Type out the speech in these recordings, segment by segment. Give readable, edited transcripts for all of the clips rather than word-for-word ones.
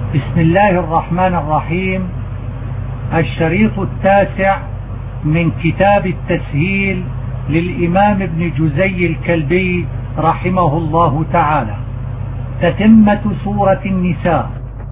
بسم الله الرحمن الرحيم. الشريط 9 من كتاب التسهيل للإمام ابن جزي الكلبي رحمه الله تعالى. تتمة سورة النساء.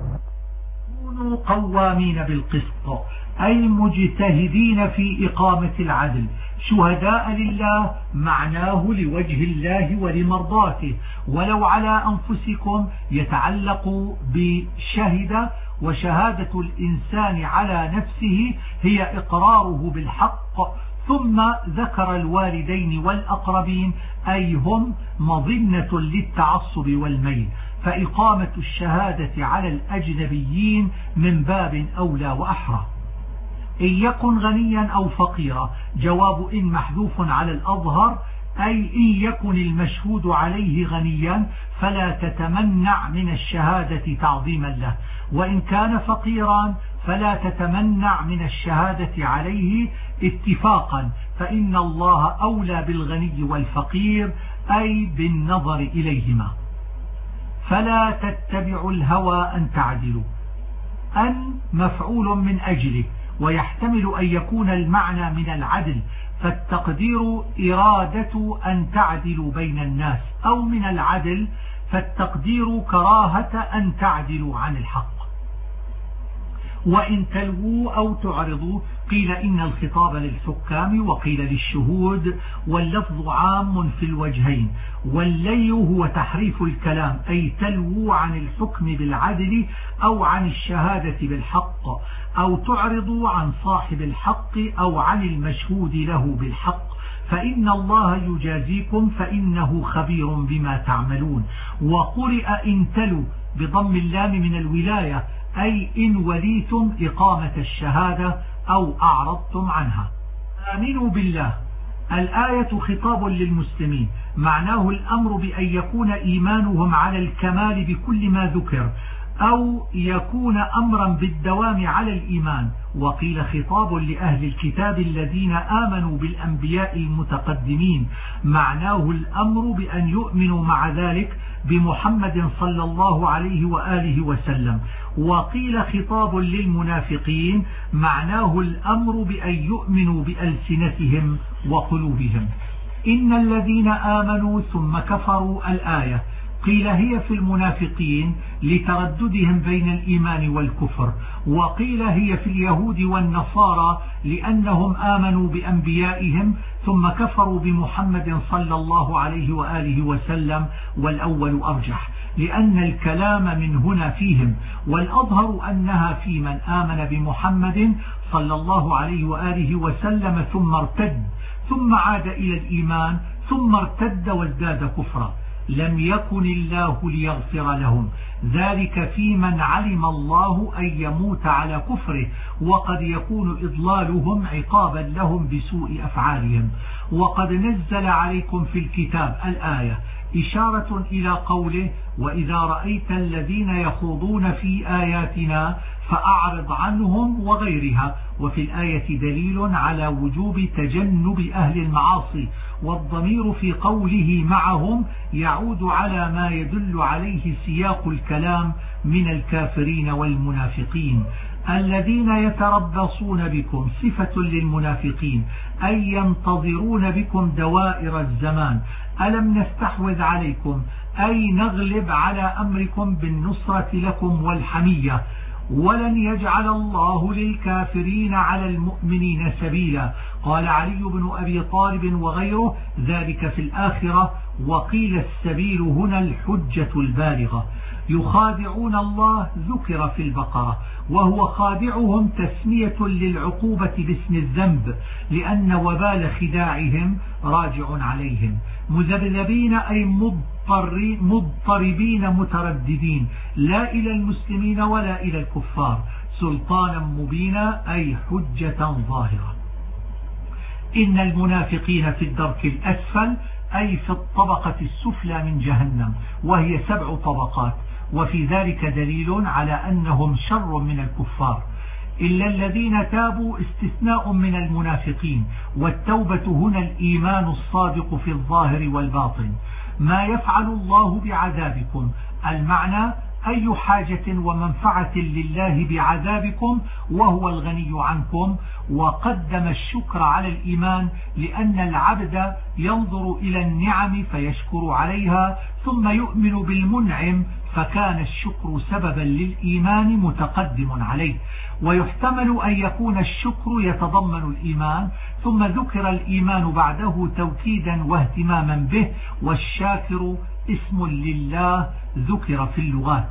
كونوا قوامين بالقسط أي مجتهدين في إقامة العدل، شهداء لله معناه لوجه الله ولمرضاته، ولو على أنفسكم يتعلق بشهد، وشهادة الإنسان على نفسه هي إقراره بالحق، ثم ذكر الوالدين والأقربين أي هم مظنة للتعصب والميل، فإقامة الشهادة على الأجنبيين من باب أولى وأحرى. إن يكن غنيا أو فقيرا، جواب إن محذوف على الأظهر، أي إن يكن المشهود عليه غنيا فلا تتمنع من الشهادة تعظيما له، وإن كان فقيرا فلا تتمنع من الشهادة عليه اتفاقا، فإن الله أولى بالغني والفقير أي بالنظر إليهما. فلا تتبعوا الهوى أن تعدلوا، أن مفعول من أجله، ويحتمل أن يكون المعنى من العدل، فالتقدير إرادة أن تعدلوا بين الناس، أو من العدل فالتقدير كراهة أن تعدلوا عن الحق. وإن تلووا أو تعرضوا، قيل إن الخطاب للحكام وقيل للشهود، واللفظ عام في الوجهين. واللي هو تحريف الكلام، أي تلووا عن الحكم بالعدل أو عن الشهادة بالحق، أو تعرضوا عن صاحب الحق أو عن المشهود له بالحق، فإن الله يجازيكم فإنه خبير بما تعملون. وقرئ إن تلوا بضم اللام من الولاية، أي إن وليتم إقامة الشهادة أو أعرضتم عنها. آمنوا بالله، الآية خطاب للمسلمين، معناه الأمر بأن يكون إيمانهم على الكمال بكل ما ذكر، أو يكون أمرا بالدوام على الإيمان. وقيل خطاب لأهل الكتاب الذين آمنوا بالأنبياء المتقدمين، معناه الأمر بأن يؤمنوا مع ذلك بمحمد صلى الله عليه وآله وسلم. وقيل خطاب للمنافقين، معناه الأمر بأن يؤمنوا بألسنتهم وقلوبهم. إن الذين آمنوا ثم كفروا، الآية قيل هي في المنافقين لترددهم بين الإيمان والكفر، وقيل هي في اليهود والنصارى لأنهم آمنوا بأنبيائهم ثم كفروا بمحمد صلى الله عليه وآله وسلم، والأول أرجح لأن الكلام من هنا فيهم، والأظهر أنها في من آمن بمحمد صلى الله عليه وآله وسلم ثم ارتد، ثم عاد إلى الإيمان، ثم ارتد وازداد كفرا. لم يكن الله ليغفر لهم، ذلك في من علم الله أن يموت على كفره، وقد يكون إضلالهم عقابا لهم بسوء أفعالهم. وقد نزل عليكم في الكتاب، الآية إشارة إلى قوله وإذا رأيت الذين يخوضون في آياتنا فأعرض عنهم وغيرها. وفي الآية دليل على وجوب تجنب أهل المعاصي، والضمير في قوله معهم يعود على ما يدل عليه سياق الكلام من الكافرين والمنافقين. الذين يتربصون بكم صفة للمنافقين، أي ينتظرون بكم دوائر الزمان. ألم نستحوذ عليكم، أي نغلب على أمركم بالنصرة لكم والحمية. ولن يجعل الله للكافرين على المؤمنين سبيلا، قال علي بن أبي طالب وغيره ذلك في الآخرة. وقيل السبيل هنا الحجة البالغة. يخادعون الله ذكر في البقرة، وهو خادعهم تسمية للعقوبة باسم الذنب، لأن وبال خداعهم راجع عليهم. مذبذبين أي مضطربين مترددين، لا إلى المسلمين ولا إلى الكفار. سلطانا مبينا أي حجة ظاهرة. إن المنافقين في الدرك الأسفل، أي في الطبقة السفلى من جهنم، وهي 7 طبقات، وفي ذلك دليل على أنهم شر من الكفار. إلا الذين تابوا استثناء من المنافقين، والتوبة هنا الإيمان الصادق في الظاهر والباطن. ما يفعل الله بعذابكم، المعنى أي حاجة ومنفعة لله بعذابكم وهو الغني عنكم. وقدم الشكر على الإيمان لأن العبد ينظر إلى النعم فيشكر عليها ثم يؤمن بالمنعم، فكان الشكر سببا للإيمان متقدم عليه. ويحتمل أن يكون الشكر يتضمن الإيمان ظم ذكر الإيمان بعده توكيدا واهتماما به، والشاكر اسم لله ذكر في اللغات.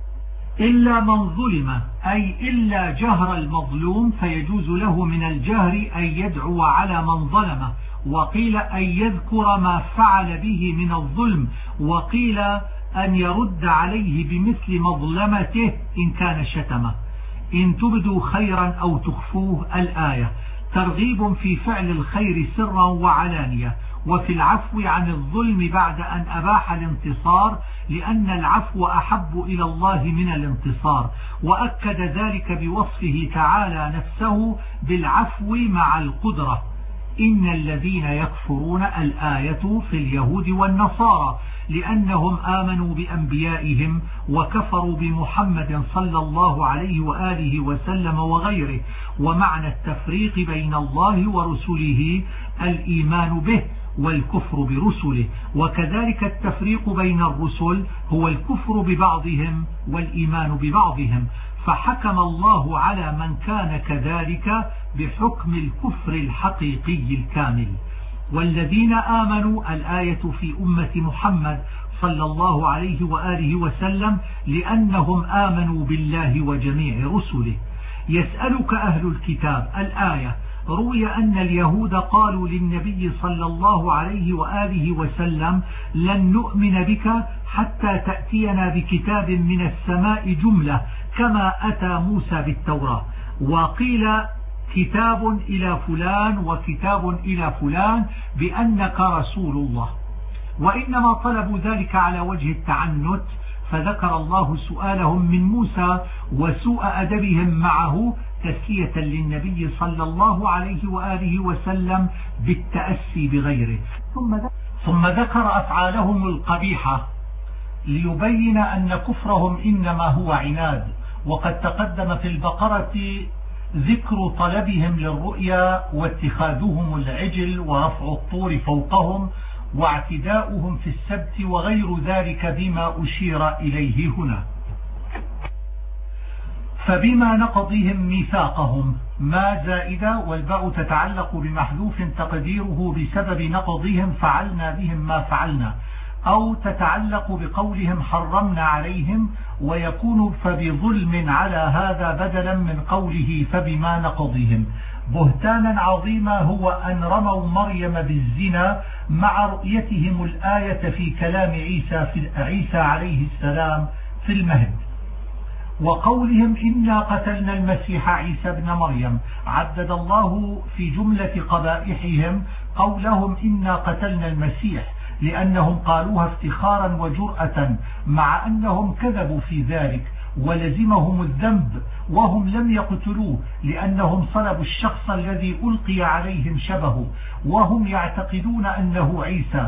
إلا من ظلم أي إلا جهر المظلوم، فيجوز له من الجهر أن يدعو على من ظلمه، وقيل أن يذكر ما فعل به من الظلم، وقيل أن يرد عليه بمثل مظلمته إن كان شتمه. إن تبدوا خيرا أو تخفوه الآية ترغيب في فعل الخير سرا وعلانية، وفي العفو عن الظلم بعد أن أباح الانتصار، لأن العفو أحب إلى الله من الانتصار، وأكد ذلك بوصفه تعالى نفسه بالعفو مع القدرة. إن الذين يكفرون الآية في اليهود والنصارى لأنهم آمنوا بأنبيائهم وكفروا بمحمد صلى الله عليه وآله وسلم وغيره. ومعنى التفريق بين الله ورسله الإيمان به والكفر برسله، وكذلك التفريق بين الرسل هو الكفر ببعضهم والإيمان ببعضهم، فحكم الله على من كان كذلك بحكم الكفر الحقيقي الكامل. والذين آمنوا الآية في أمة محمد صلى الله عليه وآله وسلم لأنهم آمنوا بالله وجميع رسله. يسألك أهل الكتاب الآية روي أن اليهود قالوا للنبي صلى الله عليه وآله وسلم لن نؤمن بك حتى تأتينا بكتاب من السماء جملة كما أتى موسى بالتوراة، وقيل كتاب إلى فلان وكتاب إلى فلان بأنك رسول الله، وإنما طلبوا ذلك على وجه التعنت، فذكر الله سؤالهم من موسى وسوء أدبهم معه تسلية للنبي صلى الله عليه وآله وسلم بالتأسي بغيره، ثم ذكر أفعالهم القبيحة ليبين أن كفرهم إنما هو عناد. وقد تقدم في البقرة ذكر طلبهم للرؤيا واتخاذهم العجل ورفع الطور فوقهم واعتداؤهم في السبت وغير ذلك بما أشير إليه هنا. فبما نقضهم ميثاقهم ما زائدة، والباء تتعلق بمحذوف تقديره بسبب نقضهم فعلنا بهم ما فعلنا، أو تتعلق بقولهم حرمنا عليهم، ويكون فبظلم على هذا بدلا من قوله فبما نقضهم. بهتانا عظيما هو أن رموا مريم بالزنا مع رؤيتهم الآية في كلام عيسى عليه السلام في المهد، وقولهم إنا قتلنا المسيح عيسى ابن مريم. عدد الله في جملة قبائحهم قولهم إنا قتلنا المسيح، لأنهم قالوها افتخارا وجرأة، مع أنهم كذبوا في ذلك ولزمهم الذنب، وهم لم يقتلوه لأنهم صلبوا الشخص الذي ألقي عليهم شبهه، وهم يعتقدون أنه عيسى.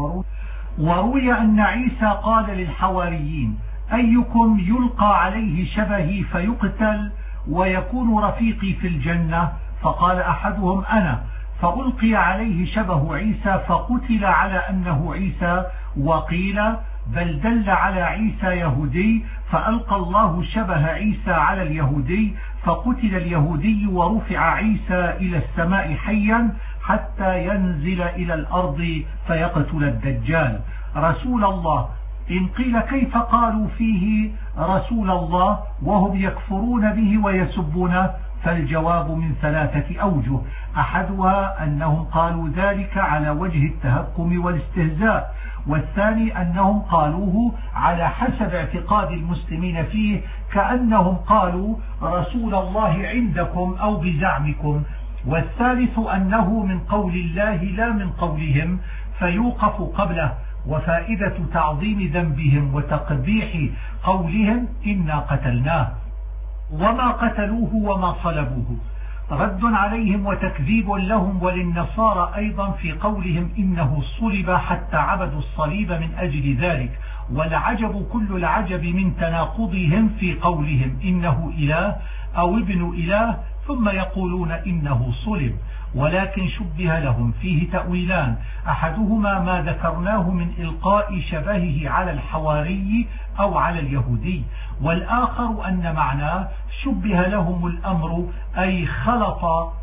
وروي أن عيسى قال للحواريين أيكم يلقى عليه شبهي فيقتل ويكون رفيقي في الجنة؟ فقال أحدهم أنا، فألقي عليه شبه عيسى فقتل على أنه عيسى. وقيل بل دل على عيسى يهودي، فألقى الله شبه عيسى على اليهودي فقتل اليهودي ورفع عيسى إلى السماء حيا حتى ينزل إلى الأرض فيقتل الدجال. رسول الله إن قيل كيف قالوا فيه رسول الله وهم يكفرون به ويسبونه؟ فالجواب من 3 أوجه، أحدها أنهم قالوا ذلك على وجه التهكم والاستهزاء، والثاني أنهم قالوه على حسب اعتقاد المسلمين فيه، كأنهم قالوا رسول الله عندكم أو بزعمكم، والثالث أنه من قول الله لا من قولهم فيوقف قبله. وفائدة تعظيم ذنبهم وتقبيح قولهم إنا قتلناه، وما قتلوه وما صلبوه، رد عليهم وتكذيب لهم وللنصارى أيضا في قولهم إنه صلب حتى عبدوا الصليب من أجل ذلك، والعجب كل العجب من تناقضهم في قولهم إنه إله أو ابن إله ثم يقولون إنه صلب. ولكن شبه لهم فيه تأويلان، أحدهما ما ذكرناه من إلقاء شبهه على الحواري أو على اليهودي، والآخر أن معناه شبه لهم الأمر، أي خلط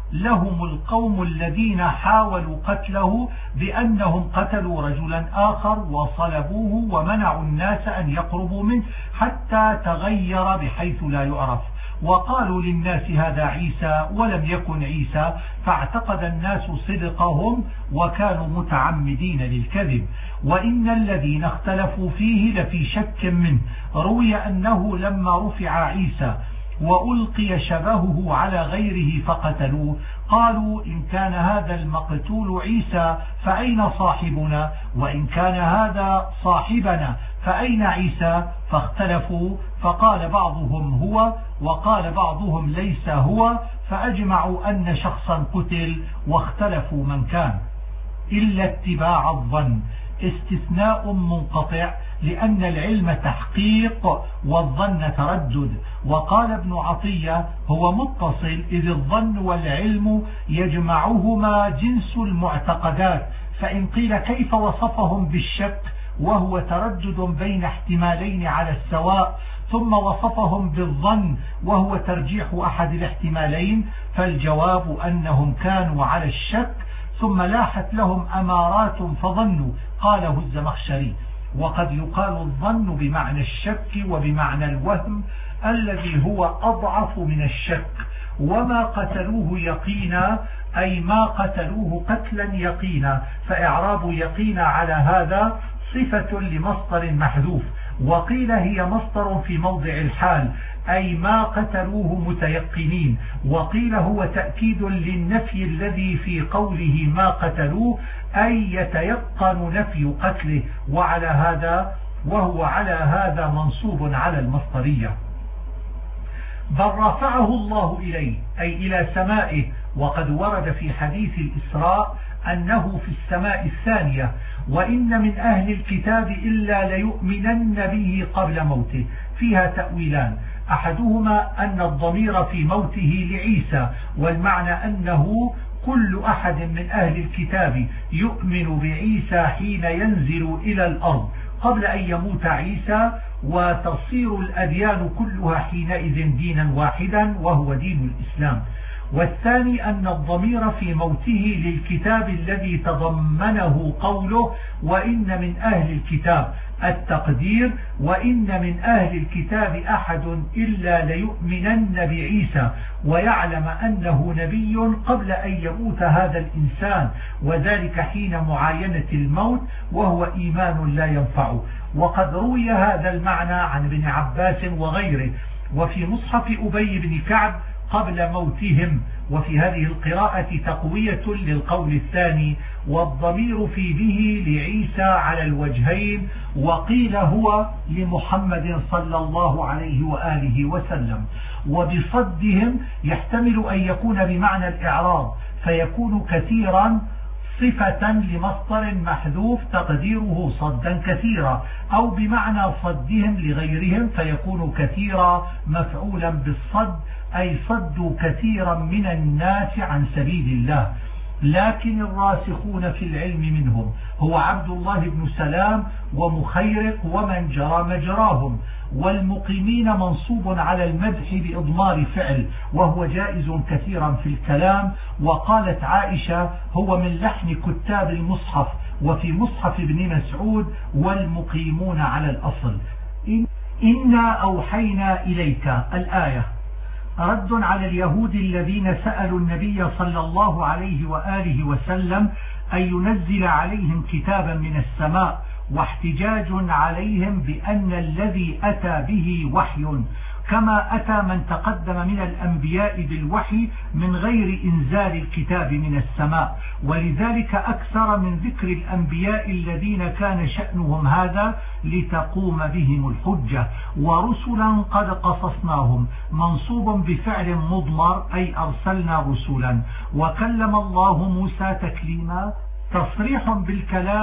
لهم القوم الذين حاولوا قتله بأنهم قتلوا رجلا آخر وصلبوه ومنعوا الناس أن يقربوا منه حتى تغير بحيث لا يعرف، وقالوا للناس هذا عيسى ولم يكن عيسى، فاعتقد الناس صدقهم وكانوا متعمدين للكذب. وإن الذين اختلفوا فيه لفي شك منه. روي أنه لما رفع عيسى وألقي شبهه على غيره فقتلوه قالوا إن كان هذا المقتول عيسى فأين صاحبنا، وإن كان هذا صاحبنا فأين عيسى، فاختلفوا، فقال بعضهم هو وقال بعضهم ليس هو، فأجمعوا أن شخصا قتل واختلفوا من كان، إلا اتباع الظن. استثناء منقطع لأن العلم تحقيق والظن تردد. وقال ابن عطية هو متصل إذ الظن والعلم يجمعهما جنس المعتقدات، فإن قيل كيف وصفهم بالشك وهو تردد بين احتمالين على السواء، ثم وصفهم بالظن وهو ترجيح أحد الاحتمالين، فالجواب أنهم كانوا على الشك ثم لاحت لهم أمارات فظنوا. قاله الزمخشري. وقد يقال الظن بمعنى الشك وبمعنى الوهم الذي هو أضعف من الشك. وما قتلوه يقينا أي ما قتلوه قتلا يقينا، فإعراب يقينا على هذا صفة لمصدر محذوف، وقيل هي مصدر في موضع الحال أي ما قتلوه متيقنين، وقيل هو تأكيد للنفي الذي في قوله ما قتلوه أي يتيقن نفي قتله، وهو على هذا منصوب على المصدرية. بل رفعه الله إليه أي إلى سمائه، وقد ورد في حديث الإسراء أنه في السماء الثانية. وإن من أهل الكتاب إلا ليؤمنن به قبل موته. فيها تأويلان، أحدهما أن الضمير في موته لعيسى، والمعنى أنه كل أحد من أهل الكتاب يؤمن بعيسى حين ينزل إلى الأرض قبل أن يموت عيسى، وتصير الأديان كلها حينئذ دينا واحدا وهو دين الإسلام. والثاني أن الضمير في موته للكتاب الذي تضمنه قوله وإن من أهل الكتاب، التقدير وإن من أهل الكتاب أحد إلا ليؤمنن بعيسى، ويعلم أنه نبي قبل أن يموت هذا الإنسان، وذلك حين معاينة الموت، وهو إيمان لا ينفع. وقد روي هذا المعنى عن ابن عباس وغيره، وفي مصحف أبي بن كعب قبل موتهم. وفي هذه القراءة تقوية للقول الثاني، والضمير في به لعيسى على الوجهين، وقيل هو لمحمد صلى الله عليه وآله وسلم. وبصدهم يحتمل أن يكون بمعنى الإعراض، فيكون كثيرا صفة لمصدر محذوف تقديره صدا كثيرا، أو بمعنى صدهم لغيرهم فيكون كثيرا مفعولا بالصد، أي صدوا كثيرا من الناس عن سبيل الله. لكن الراسخون في العلم منهم هو عبد الله بن سلام ومخيرق ومن جرى مجراهم. والمقيمين منصوب على المدح بإضمار فعل، وهو جائز كثيرا في الكلام. وقالت عائشة هو من لحن كتاب المصحف، وفي مصحف ابن مسعود والمقيمون على الأصل. إنا أوحينا إليك الآية رد على اليهود الذين سألوا النبي صلى الله عليه وآله وسلم أن ينزل عليهم كتابا من السماء، واحتجاج عليهم بأن الذي أتى به وحي، كما أتى من تقدم من الأنبياء بالوحي من غير إنزال الكتاب من السماء. ولذلك أكثر من ذكر الأنبياء الذين كان شأنهم هذا لتقوم بهم الحجة. ورسلا قد قصصناهم منصوب بفعل مضمر أي أرسلنا رسلا. وكلم الله موسى تكليما تصريح بالكلام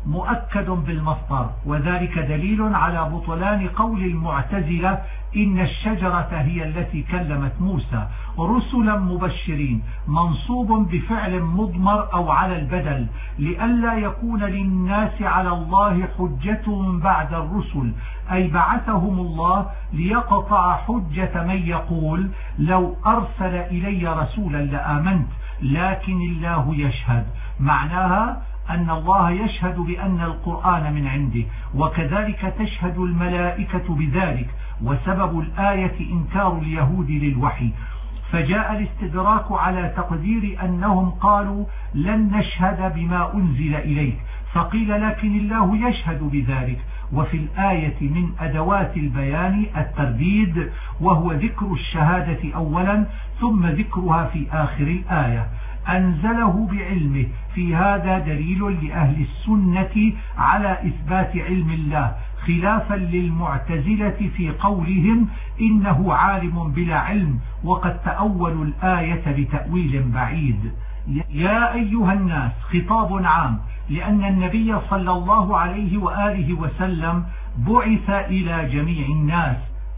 مؤكد بالمصدر، وذلك دليل على بطلان قول المعتزلة إن الشجرة هي التي كلمت موسى. رسلا مبشرين منصوب بفعل مضمر أو على البدل لئلا يكون للناس على الله حجة بعد الرسل، أي بعثهم الله ليقطع حجة من يقول لو أرسل إلي رسولا لآمنت لكن الله يشهد. معناها أن الله يشهد بأن القرآن من عنده، وكذلك تشهد الملائكة بذلك، وسبب الآية إنكار اليهود للوحي. فجاء الاستدراك على تقدير أنهم قالوا لن نشهد بما أنزل إليك، فقيل لكن الله يشهد بذلك. وفي الآية من أدوات البيان الترديد، وهو ذكر الشهادة أولا ثم ذكرها في آخر الآية. أنزله بعلمه، في هذا دليل لأهل السنة على إثبات علم الله، خلافا للمعتزلة في قولهم إنه عالم بلا علم، وقد تأولوا الآية بتأويل بعيد. يا أيها الناس خطاب عام، لأن النبي صلى الله عليه وآله وسلم بعث إلى جميع الناس،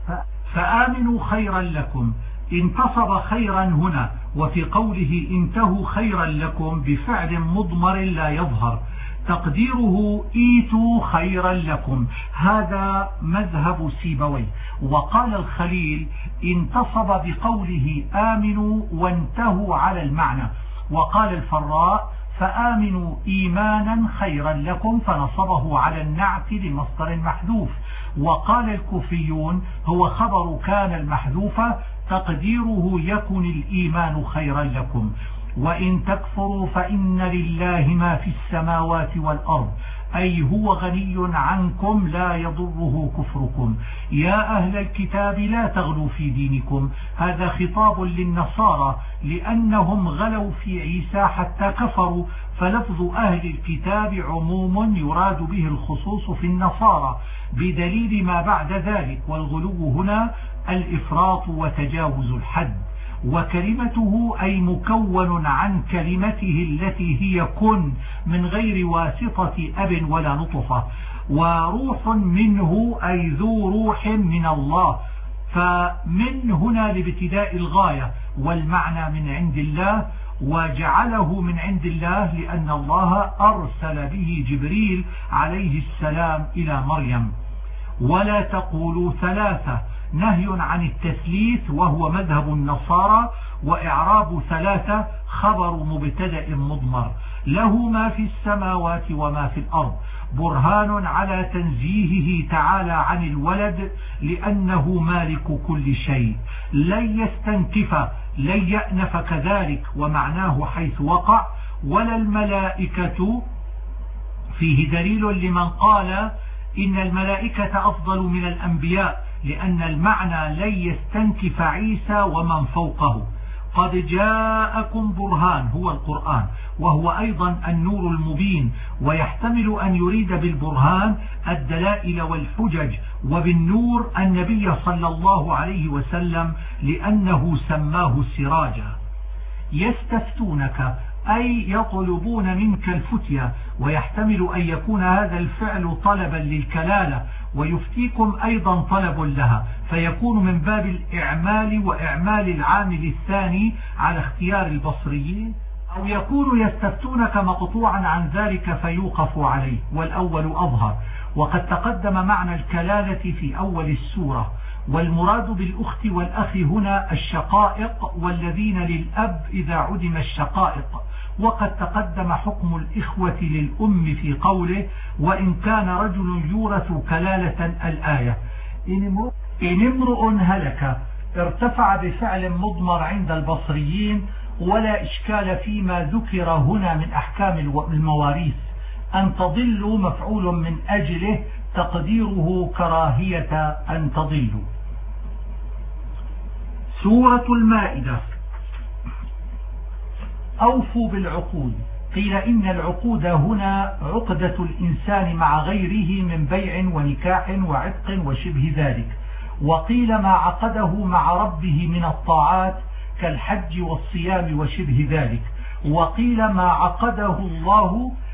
فآمنوا خيرا لكم. انتصب خيرا هنا، وفي قوله انتهوا خيرا لكم بفعل مضمر لا يظهر، تقديره ايتوا خيرا لكم، هذا مذهب سيبوي. وقال الخليل انتصب بقوله آمنوا وانتهوا على المعنى. وقال الفراء فآمنوا إيمانا خيرا لكم، فنصبه على النعت لمصدر محذوف. وقال الكوفيون هو خبر كان المحذوفة، تقديره يكن الإيمان خيرا لكم. وإن تكفروا فإن لله ما في السماوات والأرض، أي هو غني عنكم لا يضره كفركم. يا أهل الكتاب لا تغلوا في دينكم، هذا خطاب للنصارى لأنهم غلوا في عيسى حتى كفروا، فلفظ أهل الكتاب عموم يراد به الخصوص في النصارى بدليل ما بعد ذلك، والغلو هنا الإفراط وتجاوز الحد. وكلمته أي مكون عن كلمته التي هي كن من غير واسطة أب ولا نطفة. وروح منه أي ذو روح من الله، فمن هنا لابتداء الغاية، والمعنى من عند الله، وجعله من عند الله لأن الله أرسل به جبريل عليه السلام إلى مريم. ولا تقولوا ثلاثة، نهي عن التثليث وهو مذهب النصارى، وإعراب ثلاثة خبر مبتدأ مضمر، له ما في السماوات وما في الأرض، برهان على تنزيهه تعالى عن الولد لأنه مالك كل شيء. لن يستنكف، لن يأنف كذلك، ومعناه حيث وقع. ولا الملائكة فيه دليل لمن قال إن الملائكة أفضل من الأنبياء، لأن المعنى لن يستنكف عيسى ومن فوقه. قد جاءكم برهان هو القرآن، وهو أيضا النور المبين، ويحتمل أن يريد بالبرهان الدلائل والحجج، وبالنور النبي صلى الله عليه وسلم لأنه سماه سراجا. يستفتونك أي يطلبون منك الفتية، ويحتمل أن يكون هذا الفعل طلبا للكلالة، ويفتيكم أيضا طلب لها، فيكون من باب الإعمال وإعمال العامل الثاني على اختيار البصريين، أو يكون يستفتونك مقطوعا عن ذلك فيوقف عليه، والأول أظهر. وقد تقدم معنى الكلالة في أول السورة، والمراد بالأخت والأخ هنا الشقائق والذين للأب إذا عدم الشقائق. وقد تقدم حكم الإخوة للأم في قوله وإن كان رجل يورث كلالة الآية. إن امرؤ هلك ارتفع بفعل مضمر عند البصريين، ولا إشكال فيما ذكر هنا من أحكام المواريث. أن تضلوا مفعول من أجله، تقديره كراهية أن تضلوا. سورة المائدة. أوفوا بالعقود. قيل إن العقود هنا عقدة الإنسان مع غيره من بيع ونكاح وعتق وشبه ذلك، وقيل ما عقده مع ربه من الطاعات كالحج والصيام وشبه ذلك، وقيل ما عقده الله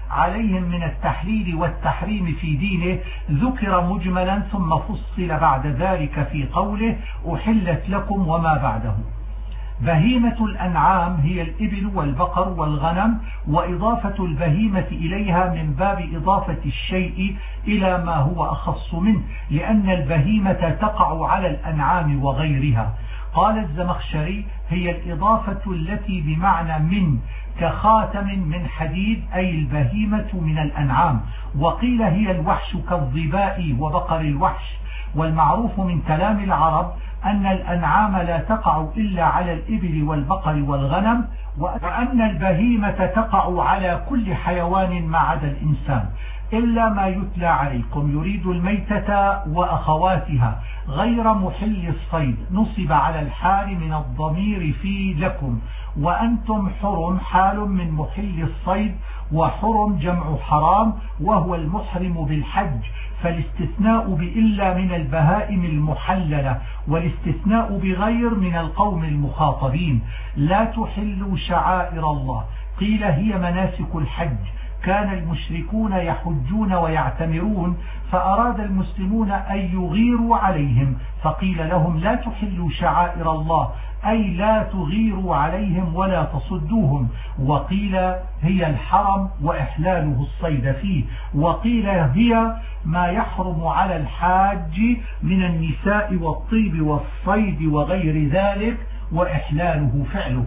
عليهم من التحليل والتحريم في دينه ذكر مجملا ثم فصل بعد ذلك في قوله أحلت لكم وما بعده. بهيمة الأنعام هي الإبل والبقر والغنم، وإضافة البهيمة إليها من باب إضافة الشيء إلى ما هو أخص منه، لأن البهيمة تقع على الأنعام وغيرها. قال الزمخشري هي الإضافة التي بمعنى من، كخاتم من حديد، أي البهيمة من الأنعام. وقيل هي الوحش كالظباء وبقر الوحش. والمعروف من كلام العرب أن الأنعام لا تقع إلا على الإبل والبقر والغنم، وأن البهيمة تقع على كل حيوان ما عدا الإنسان، إلا ما يتلى عليكم يريد الميتة وأخواتها غير محل الصيد، نصب على الحال من الضمير في لكم، وأنتم حرم حال من محل الصيد، وحرم جمع حرام وهو المحرم بالحج، فالاستثناء بإلا من البهائم المحللة، والاستثناء بغير من القوم المخاطبين. لا تحلوا شعائر الله، قيل هي مناسك الحج. كان المشركون يحجون ويعتمرون، فأراد المسلمون أن يغيروا عليهم، فقيل لهم لا تحلوا شعائر الله، أي لا تغيروا عليهم ولا تصدوهم. وقيل هي الحرم وإحلاله الصيد فيه، وقيل هي ما يحرم على الحاج من النساء والطيب والصيد وغير ذلك، وإحلاله فعله.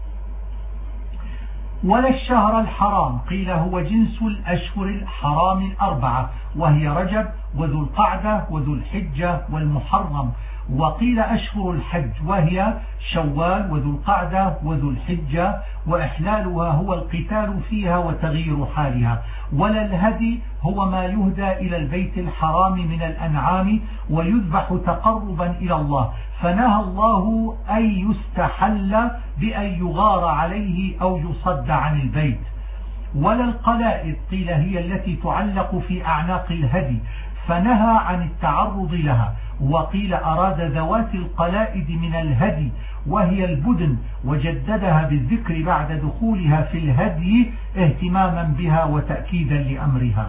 ولا الشهر الحرام، قيل هو جنس الأشهر الحرام الأربعة، وهي رجب وذو القعدة وذو الحجة والمحرم. وقيل أشهر الحج، وهي شوال وذو القعدة وذو الحجة، وإحلالها هو القتال فيها وتغيير حالها. ولا الهدي هو ما يهدى إلى البيت الحرام من الأنعام ويذبح تقربا إلى الله، فنهى الله أن يستحل بأن يغار عليه أو يصد عن البيت. ولا القلائد، قيل هي التي تعلق في أعناق الهدي، فنهى عن التعرض لها. وقيل أراد ذوات القلائد من الهدي، وهي البدن، وجددها بالذكر بعد دخولها في الهدي اهتماما بها وتأكيدا لأمرها.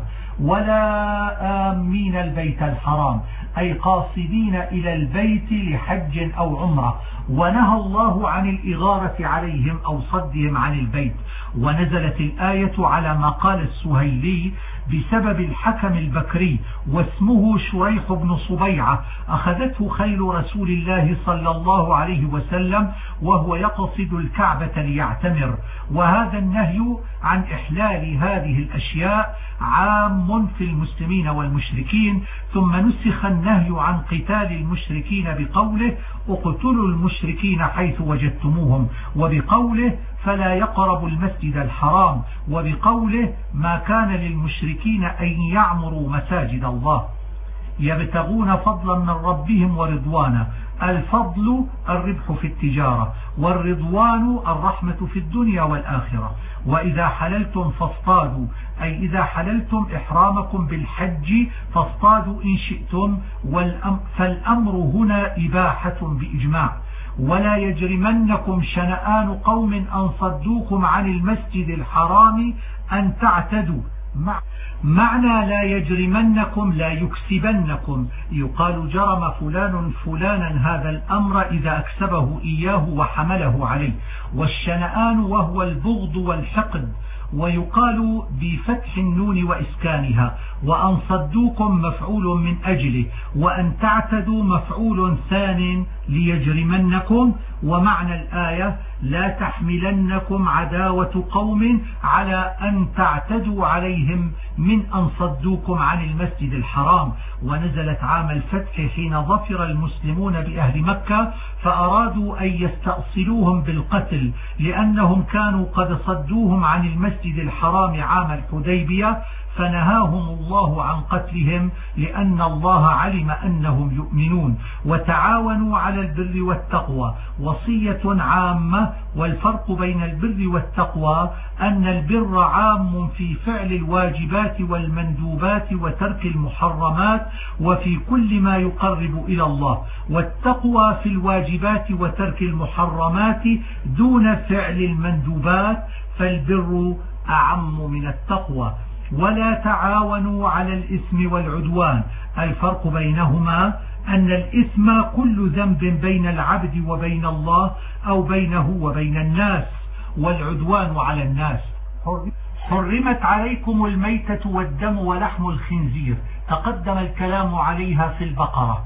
ولا آمين البيت الحرام، أي قاصدين إلى البيت لحج أو عمرة، ونهى الله عن الإغارة عليهم أو صدهم عن البيت. ونزلت الآية على ما قال السهيلي بسبب الحكم البكري، واسمه شريح بن صبيعة، أخذته خيل رسول الله صلى الله عليه وسلم وهو يقصد الكعبة ليعتمر. وهذا النهي عن إحلال هذه الأشياء عام في المسلمين والمشركين، ثم نسخ النهي عن قتال المشركين بقوله اقتلوا المشركين حيث وجدتموهم، وبقوله فلا يقربوا المسجد الحرام، وبقوله ما كان للمشركين أن يعمروا مساجد الله يبتغون فضلا من ربهم ورضوانا. الفضل الربح في التجارة، والرضوان الرحمة في الدنيا والآخرة. وإذا حللتم فاصطادوا، أي إذا حللتم إحرامكم بالحج فاصطادوا إن شئتم، فالأمر هنا إباحة بإجماع. ولا يجرمنكم شنآن قوم أن صدوكم عن المسجد الحرام أن تعتدوا. معنى لا يجرمنكم لا يكسبنكم، يقال جرم فلان فلانا هذا الأمر إذا أكسبه إياه وحمله عليه. والشنآن وهو البغض والحقد، ويقال بفتح النون وإسكانها. وأن صدوكم مفعول من أجله، وأن تعتدوا مفعول ثان ليجرمنكم. ومعنى الآية لا تحملنكم عداوة قوم على أن تعتدوا عليهم من أن صدوكم عن المسجد الحرام. ونزلت عام الفتح حين ظفر المسلمون بأهل مكة، فأرادوا أن يستأصلوهم بالقتل، لأنهم كانوا قد صدوهم عن المسجد الحرام عام الحديبية، فنهاهم الله عن قتلهم لأن الله علم أنهم يؤمنون. وتعاونوا على البر والتقوى، وصية عامة. والفرق بين البر والتقوى أن البر عام في فعل الواجبات والمندوبات وترك المحرمات وفي كل ما يقرب إلى الله، والتقوى في الواجبات وترك المحرمات دون فعل المندوبات، فالبر أعم من التقوى. ولا تعاونوا على الإثم والعدوان. الفرق بينهما أن الإثم كل ذنب بين العبد وبين الله أو بينه وبين الناس، والعدوان على الناس. حرمت عليكم الميتة والدم ولحم الخنزير، تقدم الكلام عليها في البقرة.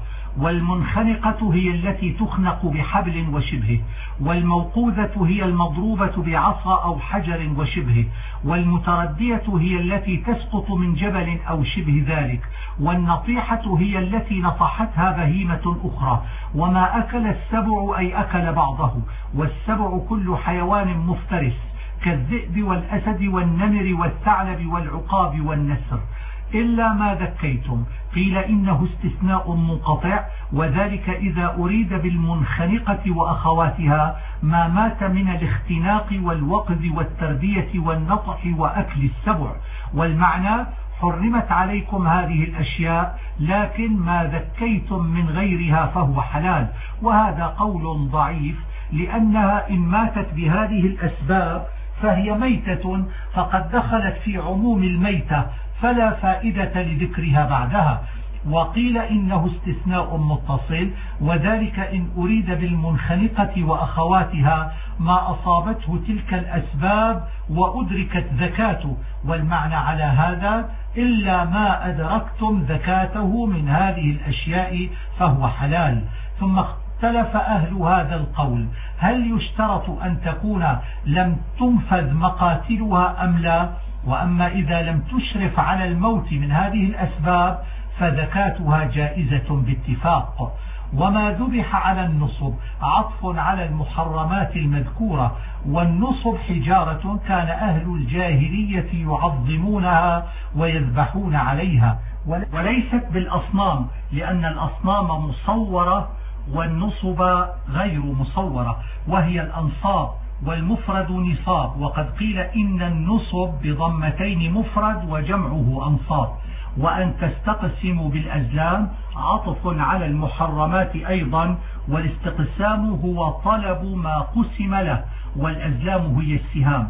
والمنخنقة هي التي تخنق بحبل وشبهه، والموقوذة هي المضروبة بعصا أو حجر وشبهه، والمتردية هي التي تسقط من جبل أو شبه ذلك، والنطيحة هي التي نطحتها بهيمة أخرى. وما أكل السبع أي أكل بعضه، والسبع كل حيوان مفترس كالذئب والأسد والنمر والثعلب والعقاب والنسر، إلا ما ذكيتم. قيل إنه استثناء منقطع، وذلك إذا أريد بالمنخنقة وأخواتها ما مات من الاختناق والوقذ والتردية والنطح وأكل السبع. والمعنى حرمت عليكم هذه الأشياء، لكن ما ذكيتم من غيرها فهو حلال. وهذا قول ضعيف، لأنها إن ماتت بهذه الأسباب فهي ميتة، فقد دخلت في عموم الميتة، فلا فائدة لذكرها بعدها. وقيل إنه استثناء متصل، وذلك إن أريد بالمنخنقة وأخواتها ما أصابته تلك الأسباب وأدركت ذكاته. والمعنى على هذا إلا ما أدركتم ذكاته من هذه الأشياء فهو حلال. ثم اختلف أهل هذا القول، هل يشترط أن تكون لم تنفذ مقاتلها أم لا؟ وأما إذا لم تشرف على الموت من هذه الأسباب فذكاتها جائزة باتفاق. وما ذبح على النصب عطف على المحرمات المذكورة، والنصب حجارة كان أهل الجاهلية يعظمونها ويذبحون عليها، وليست بالأصنام، لأن الأصنام مصورة والنصب غير مصورة، وهي الأنصاب، والمفرد نصاب. وقد قيل إن النصب بضمتين مفرد وجمعه أنصاب. وأن تستقسموا بالأزلام عطف على المحرمات أيضا، والاستقسام هو طلب ما قسم له، والأزلام هي السهام.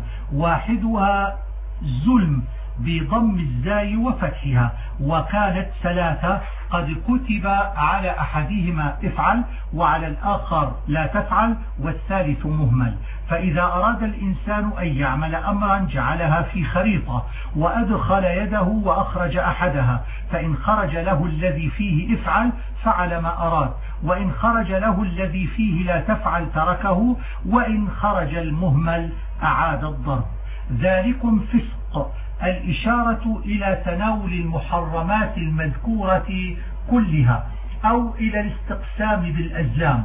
واحدها زلم بضم الزاي وفتحها، وكانت ثلاثة، قد كتب على أحدهما افعل وعلى الآخر لا تفعل والثالث مهمل. فإذا أراد الإنسان أن يعمل أمرا جعلها في خريطة وأدخل يده وأخرج أحدها، فإن خرج له الذي فيه افعل فعل ما أراد، وإن خرج له الذي فيه لا تفعل تركه، وإن خرج المهمل أعاد الضرب. ذلكم فسق، الإشارة إلى تناول المحرمات المذكورة كلها أو إلى الاستقسام بالأزلام.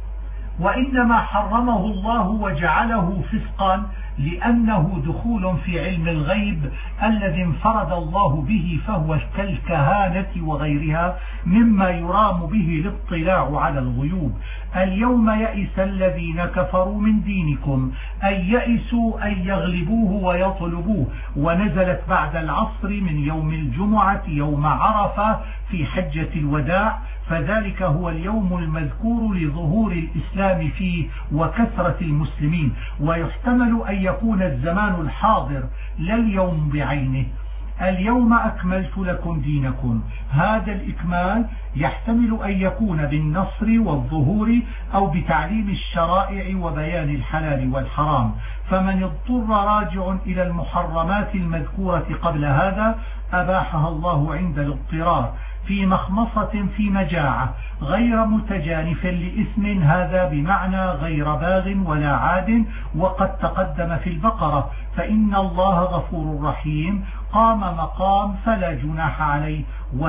وإنما حرمه الله وجعله فسقا لأنه دخول في علم الغيب الذي انفرد الله به، فهو كالكهانة وغيرها مما يرام به الاطلاع على الغيوب. اليوم يئس الذين كفروا من دينكم، أي يئسوا أن يغلبوه ويطلبوه. ونزلت بعد العصر من يوم الجمعة يوم عرفة في حجة الوداع، فذلك هو اليوم المذكور لظهور الإسلام فيه وكثرة المسلمين. ويحتمل أن يكون الزمان الحاضر لا اليوم بعينه. اليوم أكملت لكم دينكم، هذا الإكمال يحتمل أن يكون بالنصر والظهور أو بتعليم الشرائع وبيان الحلال والحرام. فمن اضطر راجع إلى المحرمات المذكورة قبل هذا أباحها الله عند الاضطرار في مخمصة في مجاعة غير متجانف لإثم، هذا بمعنى غير باغ ولا عاد، وقد تقدم في البقرة فإن الله غفور رحيم، قام مقام فلا جناح عليه،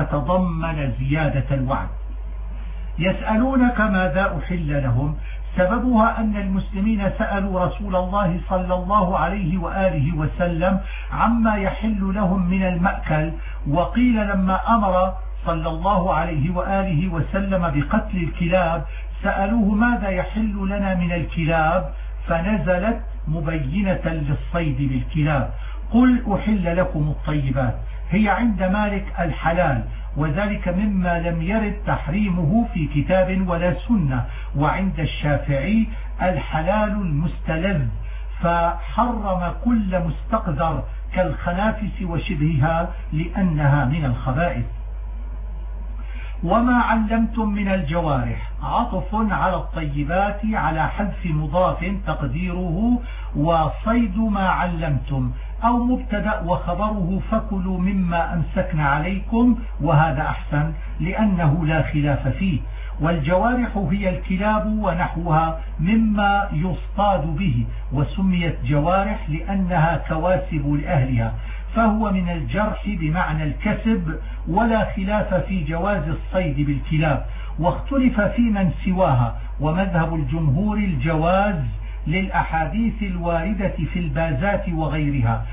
وتضمن زيادة الوعد. يسألونك ماذا أحل لهم، سببها أن المسلمين سألوا رسول الله صلى الله عليه وآله وسلم عما يحل لهم من المأكل، وقيل لما أمر صلى الله عليه وآله وسلم بقتل الكلاب سألوه ماذا يحل لنا من الكلاب، فنزلت مبينة للصيد بالكلاب. قل أحل لكم الطيبات، هي عند مالك الحلال، وذلك مما لم يرد تحريمه في كتاب ولا سنة. وعند الشافعي الحلال المستلذ، فحرم كل مستقذر كالخنافس وشبهها لأنها من الخبائث. وما علمتم من الجوارح عطف على الطيبات على حذف مضاف تقديره وصيد ما علمتم، أو مبتدأ وخبره فكلوا مما أمسكن عليكم، وهذا أحسن لأنه لا خلاف فيه. والجوارح هي الكلاب ونحوها مما يصطاد به، وسميت جوارح لأنها كواسب لأهلها، فهو من الجرح بمعنى الكسب، ولا خلاف في جواز الصيد بالكلاب. واختلف في من سواها، ومذهب الجمهور الجواز للأحاديث الواردة في البازات وغيرها،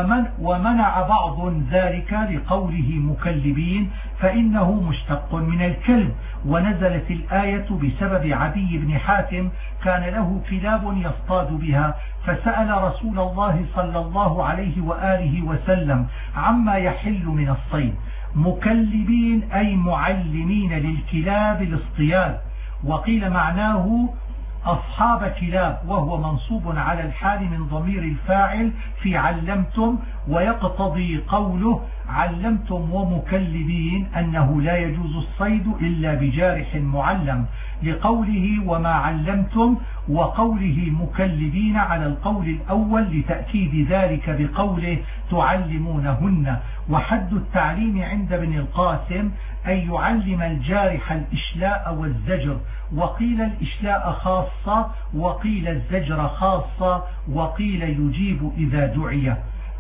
ومنع بعض ذلك لقوله مكلبين فإنه مشتق من الكلب. ونزلت الآية بسبب عدي بن حاتم كان له كلاب يصطاد بها، فسأل رسول الله صلى الله عليه وآله وسلم عما يحل من الصيد. مكلبين أي معلمين للكلاب الاصطياد، وقيل معناه أصحاب كلاب، وهو منصوب على الحال من ضمير الفاعل في علمتم، ويقتضي قوله علمتم ومكلبين أنه لا يجوز الصيد إلا بجارح معلم، لقوله وما علمتم، وقوله مكلبين على القول الأول لتأكيد ذلك بقوله تعلمونهن. وحد التعليم عند ابن القاسم أن يعلم الجارح الإشلاء والزجر، وقيل الإشلاء خاصة، وقيل الزجر خاصة، وقيل يجيب إذا دعي.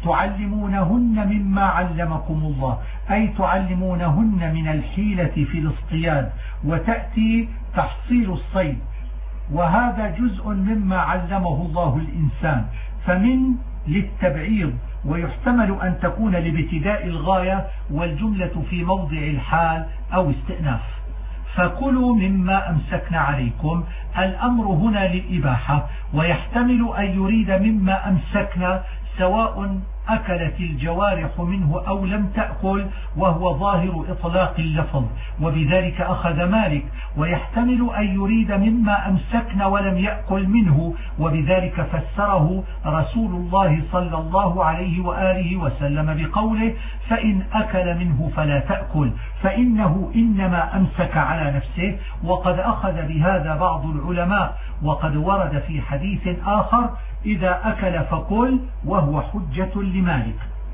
تعلمونهن مما علمكم الله، أي تعلمونهن من الحيلة في الاصطياد، وتأتي تحصيل الصيد، وهذا جزء مما علمه الله الإنسان، فمن للتبعيض، ويحتمل أن تكون لابتداء الغاية، والجملة في موضع الحال أو استئناف. فكلوا مما أمسكنا عليكم، الأمر هنا للإباحة، ويحتمل أن يريد مما أمسكنا سواء أكلت الجوارح منه أو لم تأكل، وهو ظاهر إطلاق اللفظ، وبذلك أخذ مالك. ويحتمل أن يريد مما أمسكنا ولم يأكل منه، وبذلك فسره رسول الله صلى الله عليه وآله وسلم بقوله فإن أكل منه فلا تأكل، فإنه إنما أمسك على نفسه. وقد أخذ بهذا بعض العلماء، وقد ورد في حديث آخر إذا أكل فكل، وهو حجة لمالك.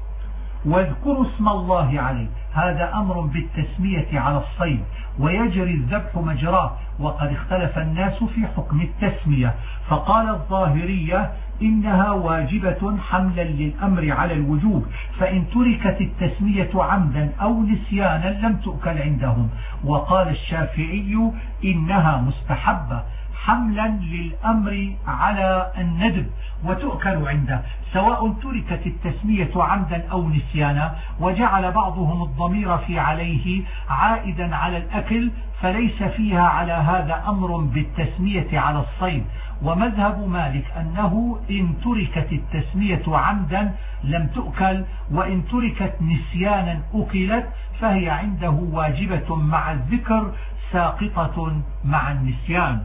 واذكروا اسم الله عليه، هذا أمر بالتسمية على الصيد، ويجري الذبح مجراه، وقد اختلف الناس في حكم التسمية، فقال الظاهرية إنها واجبة حملا للأمر على الوجوب، فإن تركت التسمية عمدا أو نسيانا لم تؤكل عندهم. وقال الشافعي إنها مستحبة حملا للأمر على الندب، وتؤكل عنده سواء تركت التسمية عمدا أو نسيانا. وجعل بعضهم الضمير في عليه عائدا على الأكل، فليس فيها على هذا أمر بالتسمية على الصيد. ومذهب مالك أنه إن تركت التسمية عمدا لم تؤكل، وإن تركت نسيانا أكلت، فهي عنده واجبة مع الذكر ساقطة مع النسيان.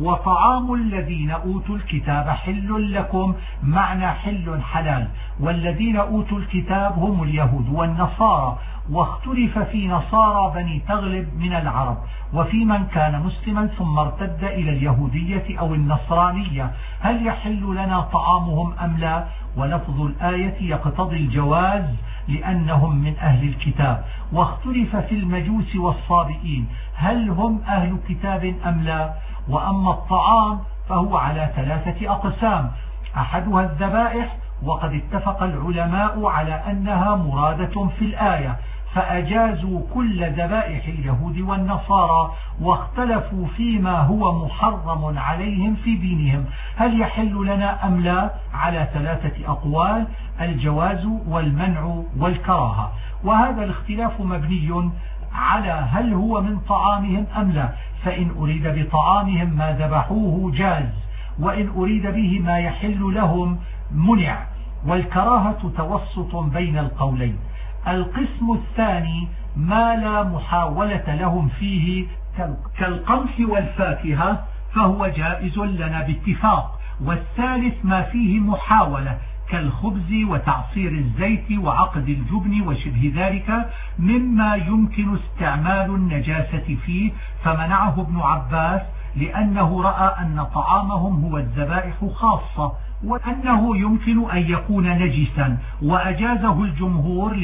وطعام الذين أوتوا الكتاب حل لكم، معنى حل حلال، والذين أوتوا الكتاب هم اليهود والنصارى، واختلف في نصارى بني تغلب من العرب، وفي من كان مسلما ثم ارتد إلى اليهودية أو النصرانية، هل يحل لنا طعامهم أم لا؟ ولفظ الآية يقتضي الجواز لأنهم من أهل الكتاب. واختلف في المجوس والصابئين، هل هم أهل كتاب أم لا؟ وأما الطعام فهو على 3 أقسام، أحدها الذبائح، وقد اتفق العلماء على أنها مرادة في الآية، فأجازوا كل ذبائح اليهود والنصارى، واختلفوا فيما هو محرم عليهم في دينهم، هل يحل لنا أم لا؟ على 3 أقوال: الجواز والمنع والكراهة. وهذا الاختلاف مبني على هل هو من طعامهم أم لا، فإن أريد بطعامهم ما ذبحوه جاز، وإن أريد به ما يحل لهم منع، والكراهة توسط بين القولين. القسم الثاني ما لا محاولة لهم فيه كالقمح والفاكهة، فهو جائز لنا باتفاق، والثالث ما فيه محاولة كالخبز وتعصير الزيت وعقد الجبن وشبه ذلك مما يمكن استعمال النجاسة فيه، فمنعه ابن عباس لأنه رأى أن طعامهم هو الذبائح خاصة وأنه يمكن أن يكون نجسا، وأجازه الجمهور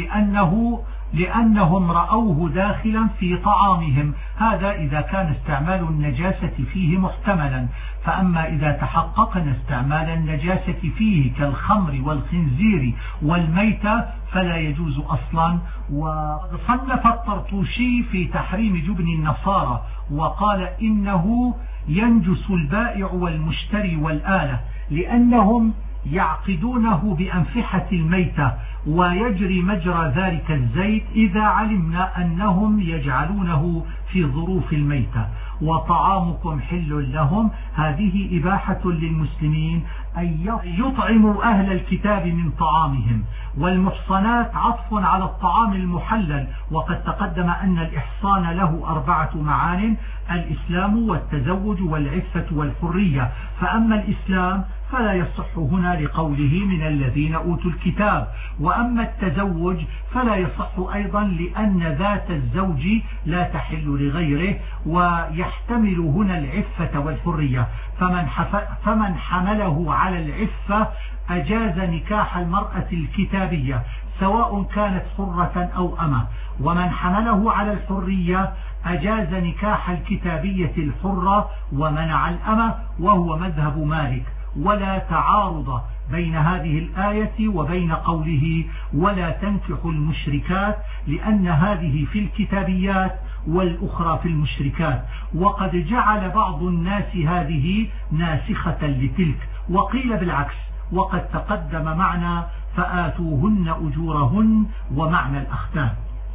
لأنهم رأوه داخلا في طعامهم، هذا إذا كان استعمال النجاسة فيه محتملا. فأما إذا تحققنا استعمال النجاسة فيه كالخمر والخنزير والميتة فلا يجوز أصلا. وصنف الطرطوشي في تحريم جبن النصارى وقال إنه ينجس البائع والمشتري والآلة لأنهم يعقدونه بأنفحة الميتة ويجري مجرى ذلك الزيت إذا علمنا أنهم يجعلونه في ظروف الميتة. وطعامكم حل لهم، هذه إباحة للمسلمين أن يطعموا أهل الكتاب من طعامهم. والمحصنات عطف على الطعام المحلل، وقد تقدم أن الإحصان له 4 معان: الإسلام والتزوج والعفة والحرية. فأما الإسلام فلا يصح هنا لقوله من الذين أوتوا الكتاب، وأما التزوج فلا يصح أيضا لأن ذات الزوج لا تحل لغيره، ويحتمل هنا العفة والحرية. فمن حمله على العفة أجاز نكاح المرأة الكتابية سواء كانت حرة أو أمة، ومن حمله على الحرية أجاز نكاح الكتابية الحرة ومنع الأمة، وهو مذهب مالك. ولا تعارض بين هذه الآية وبين قوله ولا تنكحوا المشركات، لأن هذه في الكتابيات والأخرى في المشركات، وقد جعل بعض الناس هذه ناسخة لتلك، وقيل بالعكس، وقد تقدم معنى فآتوهن أجورهن ومعنى الأختان.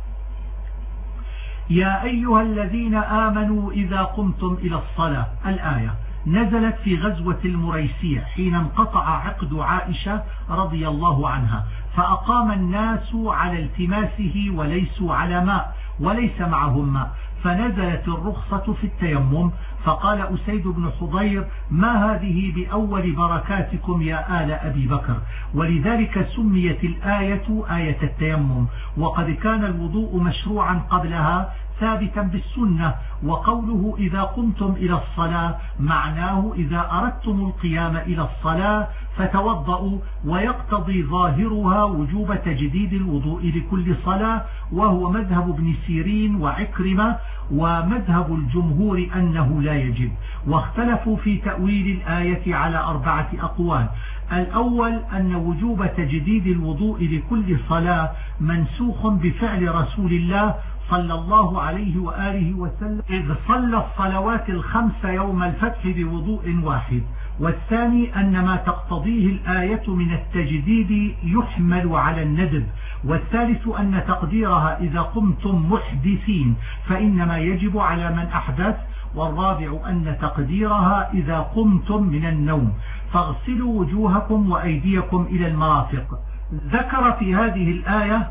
يا أيها الذين آمنوا إذا قمتم إلى الصلاة، الآية نزلت في غزوة المريسيع حين انقطع عقد عائشة رضي الله عنها، فأقام الناس على التماسه وليسوا على ماء وليس معهم ماء، فنزلت الرخصة في التيمم. فقال أسيد بن حضير: ما هذه بأول بركاتكم يا آل أبي بكر؟ ولذلك سميت الآية آية التيمم، وقد كان الوضوء مشروعا قبلها ثابتا بالسنة. وقوله إذا قمتم إلى الصلاة معناه إذا أردتم القيام إلى الصلاة فتوضؤوا، ويقتضي ظاهرها وجوب تجديد الوضوء لكل صلاة، وهو مذهب ابن سيرين وعكرمة، ومذهب الجمهور أنه لا يجب. واختلفوا في تأويل الآية على 4 أقوال. الأول أن وجوب تجديد الوضوء لكل صلاة منسوخ بفعل رسول الله صلى الله عليه وآله وسلم إذ صلى الصلوات ال5 يوم الفتح بوضوء واحد. والثاني أن ما تقتضيه الآية من التجديد يحمل على الندب. والثالث أن تقديرها إذا قمتم محدثين فإنما يجب على من أحدث. والرابع أن تقديرها إذا قمتم من النوم فاغسلوا وجوهكم وأيديكم إلى المرافق. ذكر في هذه الآية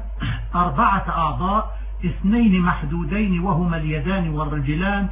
4 أعضاء: 2 محدودين وهما اليدان والرجلان،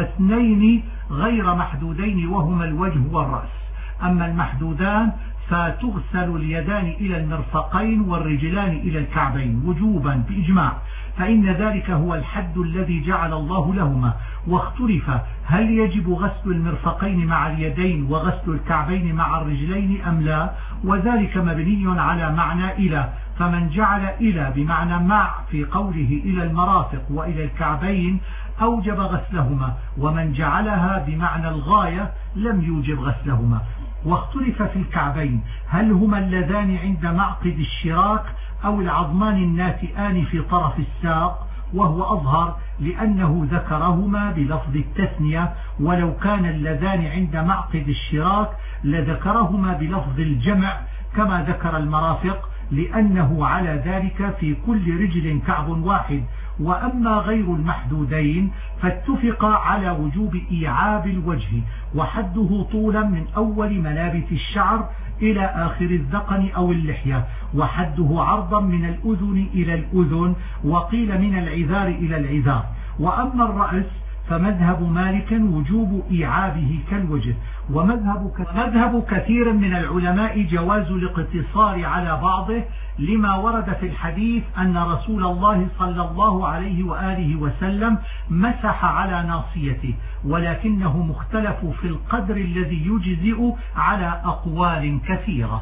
و2 غير محدودين وهما الوجه والرأس. أما المحدودان فتغسل اليدان إلى المرفقين والرجلان إلى الكعبين وجوبا بإجماع، فإن ذلك هو الحد الذي جعل الله لهما. واختلف هل يجب غسل المرفقين مع اليدين وغسل الكعبين مع الرجلين أم لا، وذلك مبني على معنى إلى، فمن جعل إلى بمعنى مع في قوله إلى المرافق وإلى الكعبين أوجب غسلهما، ومن جعلها بمعنى الغاية لم يوجب غسلهما. واختلف في الكعبين هل هما اللذان عند معقد الشراك أو العظمان الناتئان في طرف الساق، وهو أظهر لأنه ذكرهما بلفظ التثنية، ولو كان اللذان عند معقد الشراك لذكرهما بلفظ الجمع كما ذكر المرافق، لأنه على ذلك في كل رجل كعب واحد. وأما غير المحدودين فاتفق على وجوب إيعاب الوجه، وحده طولا من أول منابت الشعر إلى آخر الذقن أو اللحية، وحده عرضا من الأذن إلى الأذن، وقيل من العذار إلى العذار. وأما الرأس فمذهب مالك وجوب إيعابه كالوجه، ومذهب كثير من العلماء جواز الاقتصار على بعضه، لما ورد في الحديث أن رسول الله صلى الله عليه وآله وسلم مسح على ناصيته، ولكنه مختلف في القدر الذي يجزئ على أقوال كثيرة.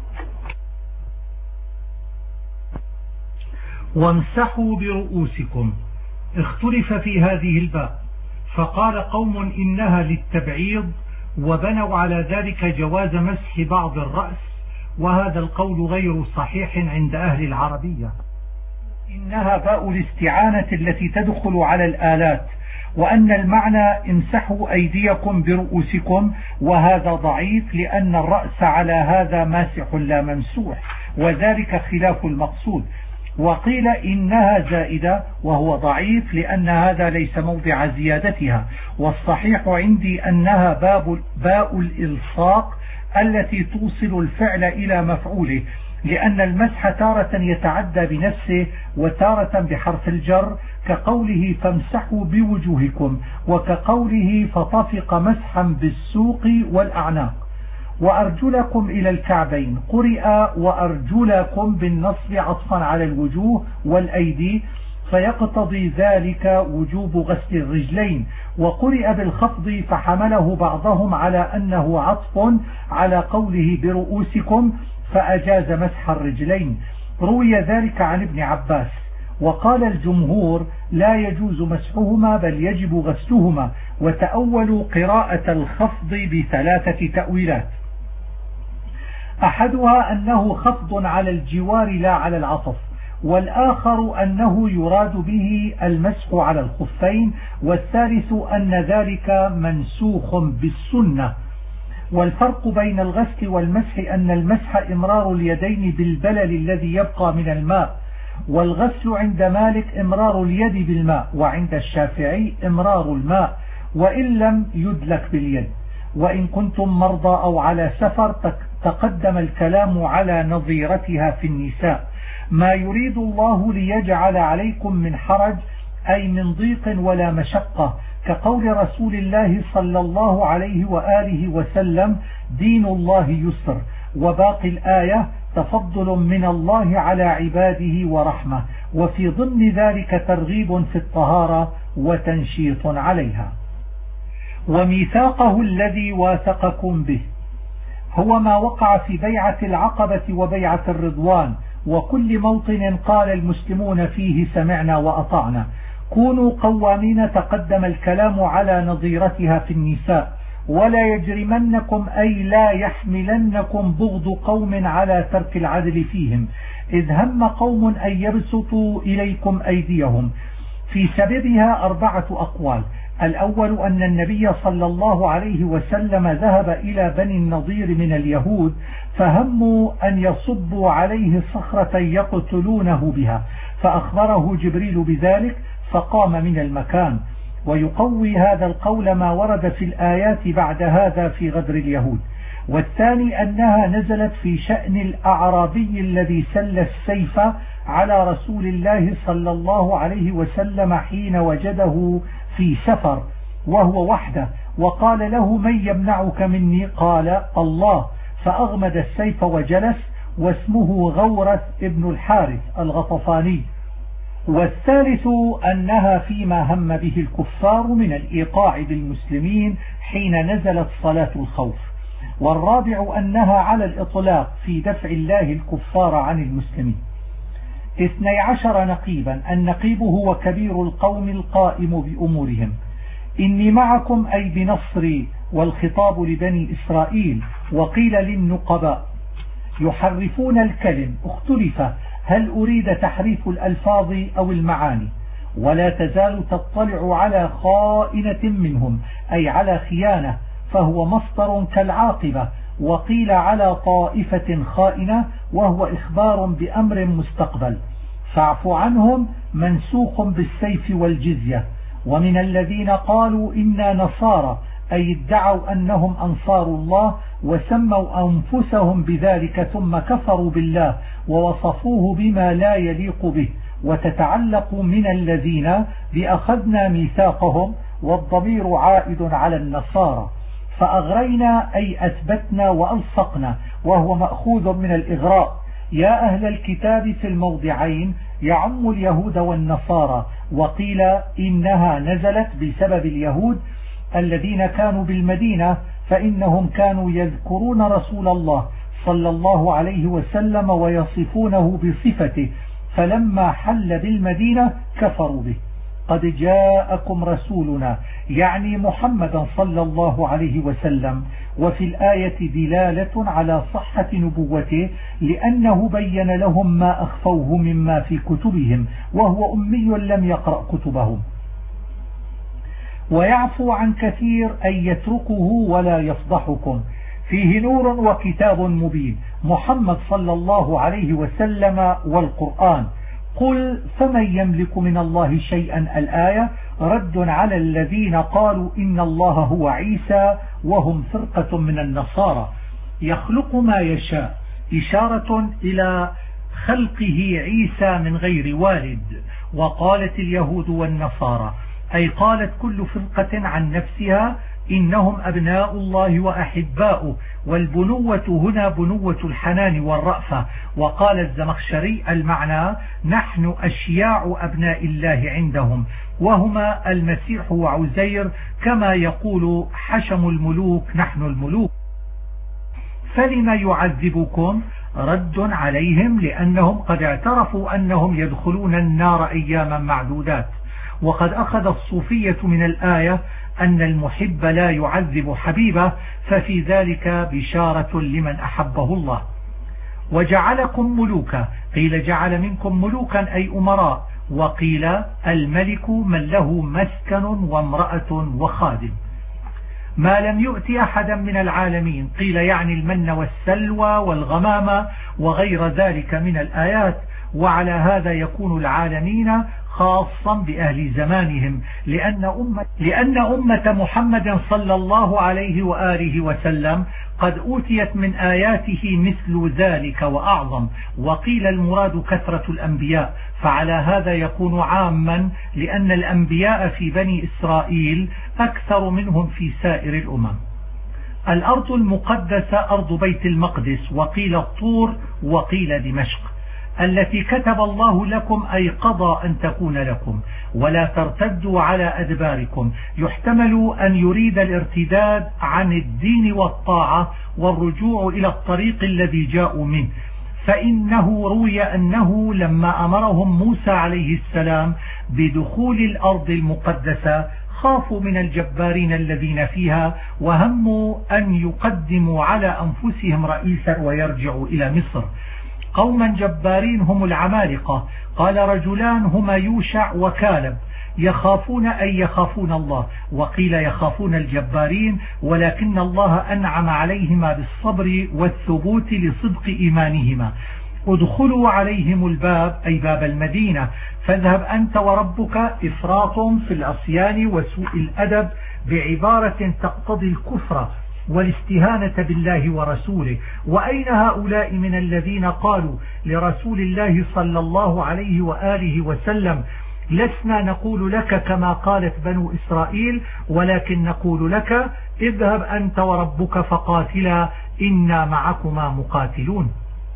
وامسحوا برؤوسكم، اختلف في هذه الباب، فقال قوم إنها للتبعيض وبنوا على ذلك جواز مسح بعض الرأس، وهذا القول غير صحيح عند أهل العربية، إنها باء الاستعانة التي تدخل على الآلات، وأن المعنى امسحوا أيديكم برؤوسكم، وهذا ضعيف لأن الرأس على هذا ماسح لا ممسوح، وذلك خلاف المقصود. وقيل إنها زائدة وهو ضعيف لأن هذا ليس موضع زيادتها، والصحيح عندي أنها باء الإلصاق التي توصل الفعل إلى مفعوله، لأن المسح تارة يتعدى بنفسه وتارة بحرف الجر، كقوله فامسحوا بوجوهكم، وكقوله فطفق مسحا بالسوق والأعناق. وأرجلكم إلى الكعبين، قرئ وأرجلكم بالنصب عطفا على الوجوه والأيدي، فيقتضي ذلك وجوب غسل الرجلين، وقرئ بالخفض فحمله بعضهم على أنه عطف على قوله برؤوسكم فأجاز مسح الرجلين. روي ذلك عن ابن عباس. وقال الجمهور لا يجوز مسحهما بل يجب غسلهما، وتأولوا قراءة الخفض بثلاثة تأويلات. أحدها أنه خفض على الجوار لا على العطف، والآخر أنه يراد به المسح على الخفين، والثالث أن ذلك منسوخ بالسنة. والفرق بين الغسل والمسح أن المسح إمرار اليدين بالبلل الذي يبقى من الماء، والغسل عند مالك إمرار اليد بالماء، وعند الشافعي إمرار الماء وإن لم يدلك باليد. وإن كنتم مرضى أو على سفر تقدم الكلام على نظيرتها في النساء. ما يريد الله ليجعل عليكم من حرج أي من ضيق ولا مشقة، كقول رسول الله صلى الله عليه وآله وسلم دين الله يسر، وباقي الآية تفضل من الله على عباده ورحمة، وفي ضمن ذلك ترغيب في الطهارة وتنشيط عليها. وميثاقه الذي واثقكم به هو ما وقع في بيعة العقبة وبيعة الرضوان، وكل موطن قال المسلمون فيه سمعنا وأطعنا. كونوا قوامين تقدم الكلام على نظيرتها في النساء. ولا يجرمنكم أي لا يحملنكم بغض قوم على ترك العدل فيهم، إذ هم قوم أن يبسطوا إليكم أيديهم. في سببها 4 أقوال. الأول أن النبي صلى الله عليه وسلم ذهب إلى بني النضير من اليهود، فهموا أن يصبوا عليه صخرة يقتلونه بها، فأخبره جبريل بذلك فقام من المكان. ويقوي هذا القول ما ورد في الآيات بعد هذا في غدر اليهود. والثاني أنها نزلت في شأن الأعرابي الذي سل السيف على رسول الله صلى الله عليه وسلم حين وجده في سفر وهو وحده، وقال له من يمنعك مني؟ قال الله، فأغمد السيف وجلس، واسمه غورث ابن الحارث الغطفاني. والثالث أنها فيما هم به الكفار من الإيقاع بالمسلمين حين نزلت صلاة الخوف. والرابع أنها على الإطلاق في دفع الله الكفار عن المسلمين. 12 نقيبا. النقيب هو كبير القوم القائم بأمورهم. إني معكم أي بنصري، والخطاب لبني إسرائيل. وقيل للنقباء. يحرفون الكلم، اختلف هل أريد تحريف الألفاظ أو المعاني. ولا تزال تطلع على خائنة منهم أي على خيانة، فهو مصدر كالعاقبة. وقيل على طائفة خائنة، وهو إخبار بأمر مستقبل. فاعف عنهم منسوخ بالسيف والجزية. ومن الذين قالوا إنا نصارى أي ادعوا أنهم أنصار الله وسموا أنفسهم بذلك ثم كفروا بالله ووصفوه بما لا يليق به. وتتعلق من الذين بأخذنا ميثاقهم، والضمير عائد على النصارى. فأغرينا أي أثبتنا وألصقنا، وهو مأخوذ من الإغراء. يا أهل الكتاب في الموضعين يعم اليهود والنصارى، وقيل إنها نزلت بسبب اليهود الذين كانوا بالمدينة، فإنهم كانوا يذكرون رسول الله صلى الله عليه وسلم ويصفونه بصفته، فلما حل بالمدينة كفروا به. قد جاءكم رسولنا يعني محمدا صلى الله عليه وسلم. وفي الآية دلالة على صحة نبوته، لأنه بين لهم ما أخفوه مما في كتبهم، وهو أمي لم يقرأ كتبهم. ويعفو عن كثير أي يتركه ولا يفضحكم. فيه نور وكتاب مبين، محمد صلى الله عليه وسلم والقرآن. قل فمن يملك من الله شيئا الآية رد على الذين قالوا إن الله هو عيسى وهم فرقة من النصارى، يخلق ما يشاء، إشارة إلى خلقه عيسى من غير والد. وقالت اليهود والنصارى، أي قالت كل فرقة عن نفسها إنهم أبناء الله وأحباؤه، والبنوة هنا بنوة الحنان والرأفة. وقال الزمخشري المعنى نحن أشياع أبناء الله عندهم، وهما المسيح وعزير، كما يقول حشم الملوك نحن الملوك. فلما يعذبكم؟ رد عليهم لأنهم قد اعترفوا أنهم يدخلون النار أياما معدودات. وقد أخذ الصوفية من الآية أن المحب لا يعذب حبيبه، ففي ذلك بشارة لمن أحبه الله. وجعلكم ملوكا، قيل جعل منكم ملوكا أي أمراء، وقيل الملك من له مسكن وامرأة وخادم. ما لم يؤتي أحدا من العالمين، قيل يعني المن والسلوى والغمامة وغير ذلك من الآيات. وعلى هذا يكون العالمين خاصا بأهل زمانهم، لأن أمة محمد صلى الله عليه وآله وسلم قد أوتيت من آياته مثل ذلك وأعظم. وقيل المراد كثرة الأنبياء، فعلى هذا يكون عاما، لأن الأنبياء في بني إسرائيل أكثر منهم في سائر الأمم. الأرض المقدسة أرض بيت المقدس، وقيل الطور وقيل دمشق، التي كتب الله لكم أي قضى أن تكون لكم، ولا ترتدوا على أدباركم. يحتمل أن يريد الارتداد عن الدين والطاعة والرجوع إلى الطريق الذي جاءوا منه، فإنه روي أنه لما أمرهم موسى عليه السلام بدخول الأرض المقدسة خافوا من الجبارين الذين فيها، وهموا أن يقدموا على أنفسهم رئيسا ويرجعوا إلى مصر. قوما جبارين هم العمالقة. قال رجلان هما يوشع وكالب، يخافون أي يخافون الله، وقيل يخافون الجبارين، ولكن الله أنعم عليهما بالصبر والثبوت لصدق إيمانهما. ادخلوا عليهم الباب أي باب المدينة، فاذهب أنت وربك. إفراط في العصيان وسوء الأدب بعبارة تقتضي الكفر والاستهانة بالله ورسوله. وأين هؤلاء من الذين قالوا لرسول الله صلى الله عليه وآله وسلم لسنا نقول لك كما قالت بنو إسرائيل، ولكن نقول لك اذهب أنت وربك فقاتلا إنا معكما مقاتلون.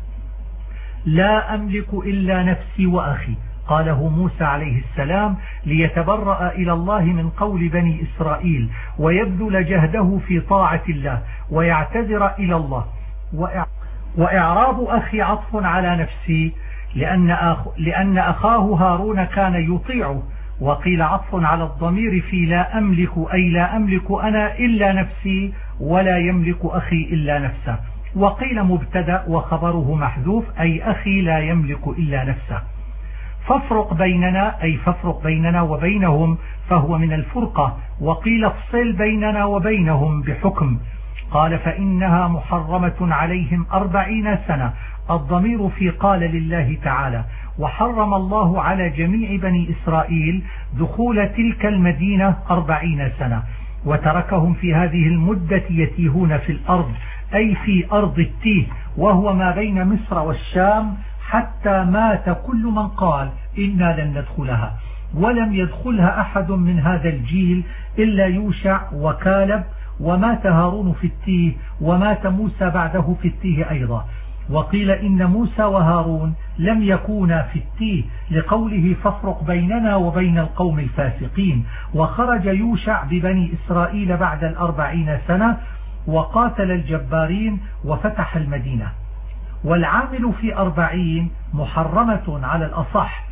لا أملك إلا نفسي وأخي، قاله موسى عليه السلام ليتبرأ إلى الله من قول بني إسرائيل، ويبذل جهده في طاعة الله ويعتذر إلى الله. وإعراب أخي عطف على نفسي، لأن أخاه هارون كان يطيعه. وقيل عطف على الضمير في لا أملك، أي لا أملك أنا إلا نفسي، ولا يملك أخي إلا نفسه. وقيل مبتدأ وخبره محذوف، أي أخي لا يملك إلا نفسه. فافرق بيننا، أي فافرق بيننا وبينهم، فهو من الفرقة. وقيل افصل بيننا وبينهم بحكم. قال فإنها محرمة عليهم 40 سنة، الضمير في قال لله تعالى. وحرم الله على جميع بني إسرائيل دخول تلك المدينة 40 سنة، وتركهم في هذه المدة يتيهون في الأرض، أي في أرض التيه، وهو ما بين مصر والشام، حتى مات كل من قال إنا لن ندخلها. ولم يدخلها أحد من هذا الجيل إلا يوشع وكالب، ومات هارون في التيه، ومات موسى بعده في التيه أيضا. وقيل إن موسى وهارون لم يكونا في التيه لقوله فافرق بيننا وبين القوم الفاسقين. وخرج يوشع ببني إسرائيل بعد 40 سنة وقاتل الجبارين وفتح المدينة. والعامل في 40 محرمة على الأصح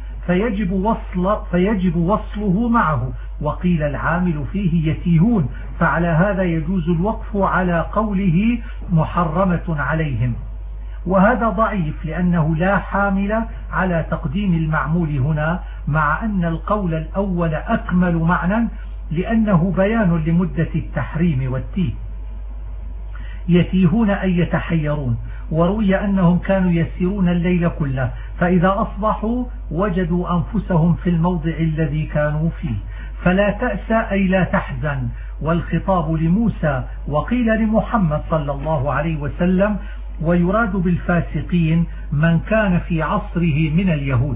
فيجب وصله معه. وقيل العامل فيه يتيهون، فعلى هذا يجوز الوقف على قوله محرمة عليهم. وهذا ضعيف لأنه لا حامل على تقديم المعمول هنا، مع أن القول الأول أكمل معنى لأنه بيان لمدة التحريم والتيه. يتيهون أي يتحيرون. وروي أنهم كانوا يسيرون الليل كله، فإذا أصبحوا وجدوا أنفسهم في الموضع الذي كانوا فيه. فلا تأس أي لا تحزن، والخطاب لموسى، وقيل لمحمد صلى الله عليه وسلم، ويراد بالفاسقين من كان في عصره من اليهود.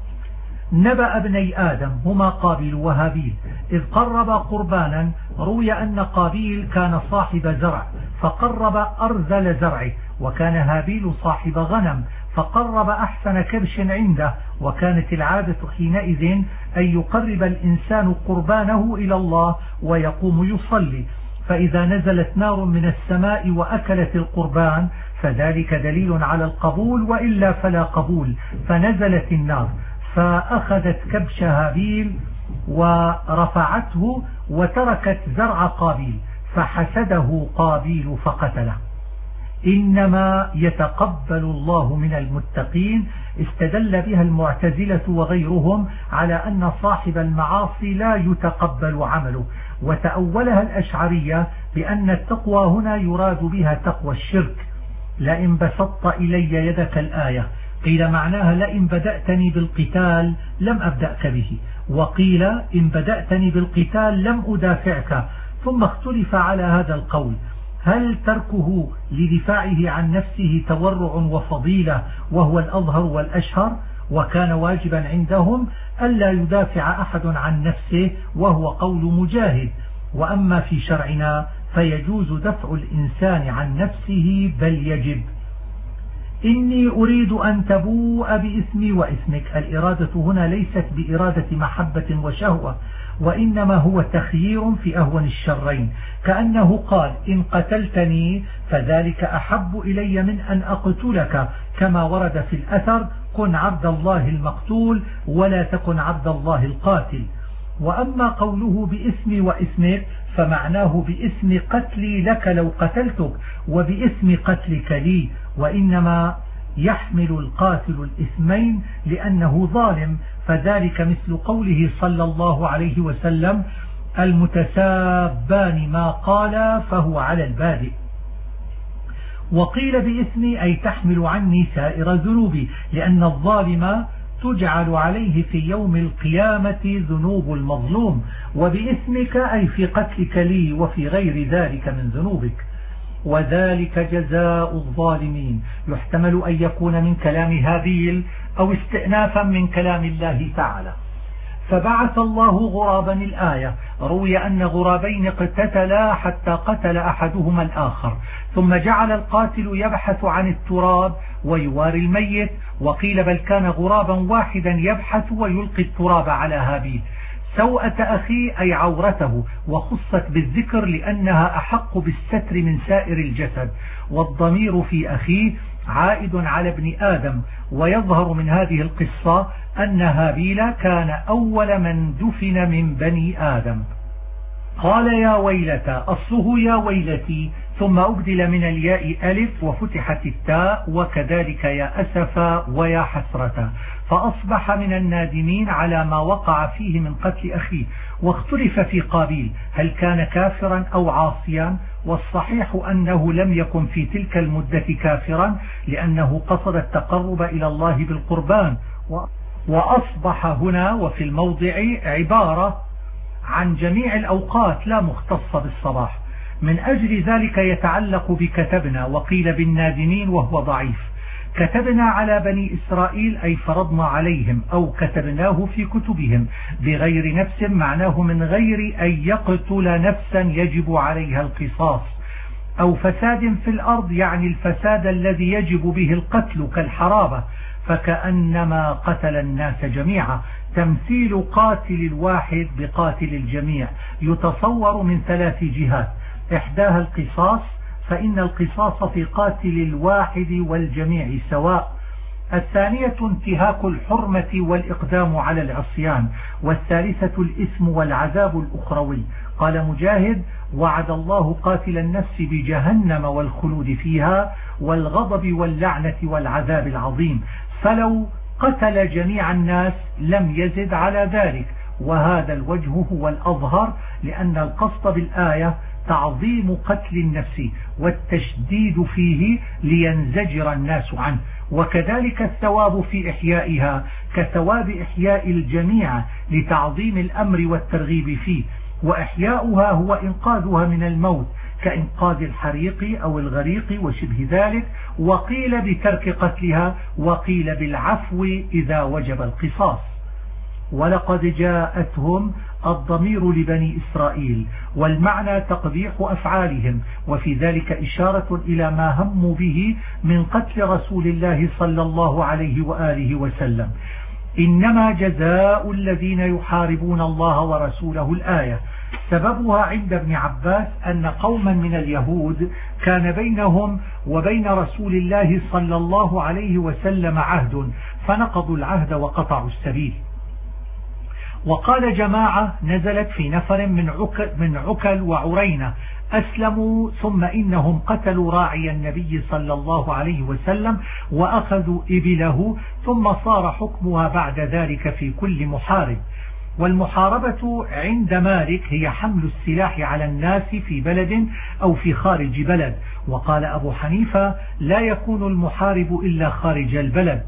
نبأ ابني آدم هما قابيل وهابيل إذ قرب قربانا. روي أن قابيل كان صاحب زرع فقرب أرذل زرعه، وكان هابيل صاحب غنم فقرب أحسن كبش عنده. وكانت العادة حينئذ أن يقرب الإنسان قربانه إلى الله ويقوم يصلي، فإذا نزلت نار من السماء وأكلت القربان فذلك دليل على القبول، وإلا فلا قبول. فنزلت النار فأخذت كبش هابيل ورفعته وتركت زرع قابيل، فحسده قابيل فقتله. إنما يتقبل الله من المتقين استدل بها المعتزلة وغيرهم على أن صاحب المعاصي لا يتقبل عمله، وتأولها الأشعرية بأن التقوى هنا يراد بها تقوى الشرك. لئن بسطت إلي يدك الآية، قيل معناها لئن بدأتني بالقتال لم أبدأك به، وقيل إن بدأتني بالقتال لم أدافعك. ثم اختلف على هذا القول، هل تركه لدفاعه عن نفسه تورع وفضيلة وهو الأظهر والأشهر، وكان واجبا عندهم ألا يدافع أحد عن نفسه وهو قول مجاهد. وأما في شرعنا فيجوز دفع الإنسان عن نفسه بل يجب. إني أريد أن تبوء بإثمي وإثمك. الإرادة هنا ليست بإرادة محبة وشهوة، وإنما هو تخيير في أهون الشرين، كأنه قال إن قتلتني فذلك أحب إلي من أن أقتلك، كما ورد في الأثر كن عبد الله المقتول ولا تكن عبد الله القاتل. وأما قوله بإثمي وإثمك فمعناه بإثم قتلي لك لو قتلتك وبإثم قتلك لي، وإنما يحمل القاتل الإثمين لأنه ظالم، فذلك مثل قوله صلى الله عليه وسلم المتسابان ما قال فهو على البادئ. وقيل بإثمي أي تحمل عني سائر ذنوبي، لأن الظالم تجعل عليه في يوم القيامة ذنوب المظلوم، وبإثمك أي في قتلك لي وفي غير ذلك من ذنوبك. وذلك جزاء الظالمين. يحتمل أن يكون من كلام هابيل أو استئنافا من كلام الله تعالى. فبعث الله غرابا الآية. روي أن غرابين اقتتلا حتى قتل أحدهما الآخر، ثم جعل القاتل يبحث عن التراب ويواري الميت، وقيل بل كان غرابا واحدا يبحث ويلقي التراب على هابيل. سوءة أخيه أي عورته، وخصت بالذكر لأنها أحق بالستر من سائر الجسد، والضمير في أخيه عائد على ابن آدم. ويظهر من هذه القصة أن هابيل كان أول من دفن من بني آدم. قال يا ويلتى، أصله يا ويلتي، ثم أبدل من الياء ألف وفتحت التاء، وكذلك يا أسفا ويا حسرة، فأصبح من النادمين على ما وقع فيه من قتل أخيه. واختلف في قابيل هل كان كافرا أو عاصيا، والصحيح أنه لم يكن في تلك المدة كافرا، لأنه قصد التقرب إلى الله بالقربان. وأصبح هنا وفي الموضع عبارة عن جميع الأوقات لا مختصة بالصباح، من أجل ذلك يتعلق بكتبنا، وقيل بالنادمين وهو ضعيف. كتبنا على بني إسرائيل أي فرضنا عليهم أو كتبناه في كتبهم بغير نفس معناه من غير أن يقتل نفسا يجب عليها القصاص، أو فساد في الأرض يعني الفساد الذي يجب به القتل كالحرابة، فكأنما قتل الناس جميعا. تمثيل قاتل الواحد بقاتل الجميع يتصور من 3 جهات: إحداها القصاص، فإن القصاص في قاتل الواحد والجميع سواء. الثانية انتهاك الحرمة والإقدام على العصيان. والثالثة الإثم والعذاب الأخروي. قال مجاهد: وعد الله قاتل النفس بجهنم والخلود فيها والغضب واللعنة والعذاب العظيم، فلو قتل جميع الناس لم يزد على ذلك. وهذا الوجه هو الأظهر، لأن القصد بالآية تعظيم قتل النفس والتشديد فيه لينزجر الناس عنه، وكذلك الثواب في إحيائها كثواب إحياء الجميع لتعظيم الأمر والترغيب فيه. وإحياؤها هو إنقاذها من الموت كإنقاذ الحريق أو الغريق وشبه ذلك، وقيل بترك قتلها، وقيل بالعفو إذا وجب القصاص. ولقد جاءتهم الضمير لبني إسرائيل، والمعنى تقبيح أفعالهم، وفي ذلك إشارة إلى ما هموا به من قتل رسول الله صلى الله عليه وآله وسلم. إنما جزاء الذين يحاربون الله ورسوله الآية. سببها عند ابن عباس أن قوما من اليهود كان بينهم وبين رسول الله صلى الله عليه وسلم عهد، فنقضوا العهد وقطعوا السبيل. وقال جماعة نزلت في نفر من عكل وعرينة أسلموا، ثم إنهم قتلوا راعي النبي صلى الله عليه وسلم وأخذوا إبله، ثم صار حكمها بعد ذلك في كل محارب. والمحاربة عند مالك هي حمل السلاح على الناس في بلد أو في خارج بلد. وقال أبو حنيفة: لا يكون المحارب إلا خارج البلد.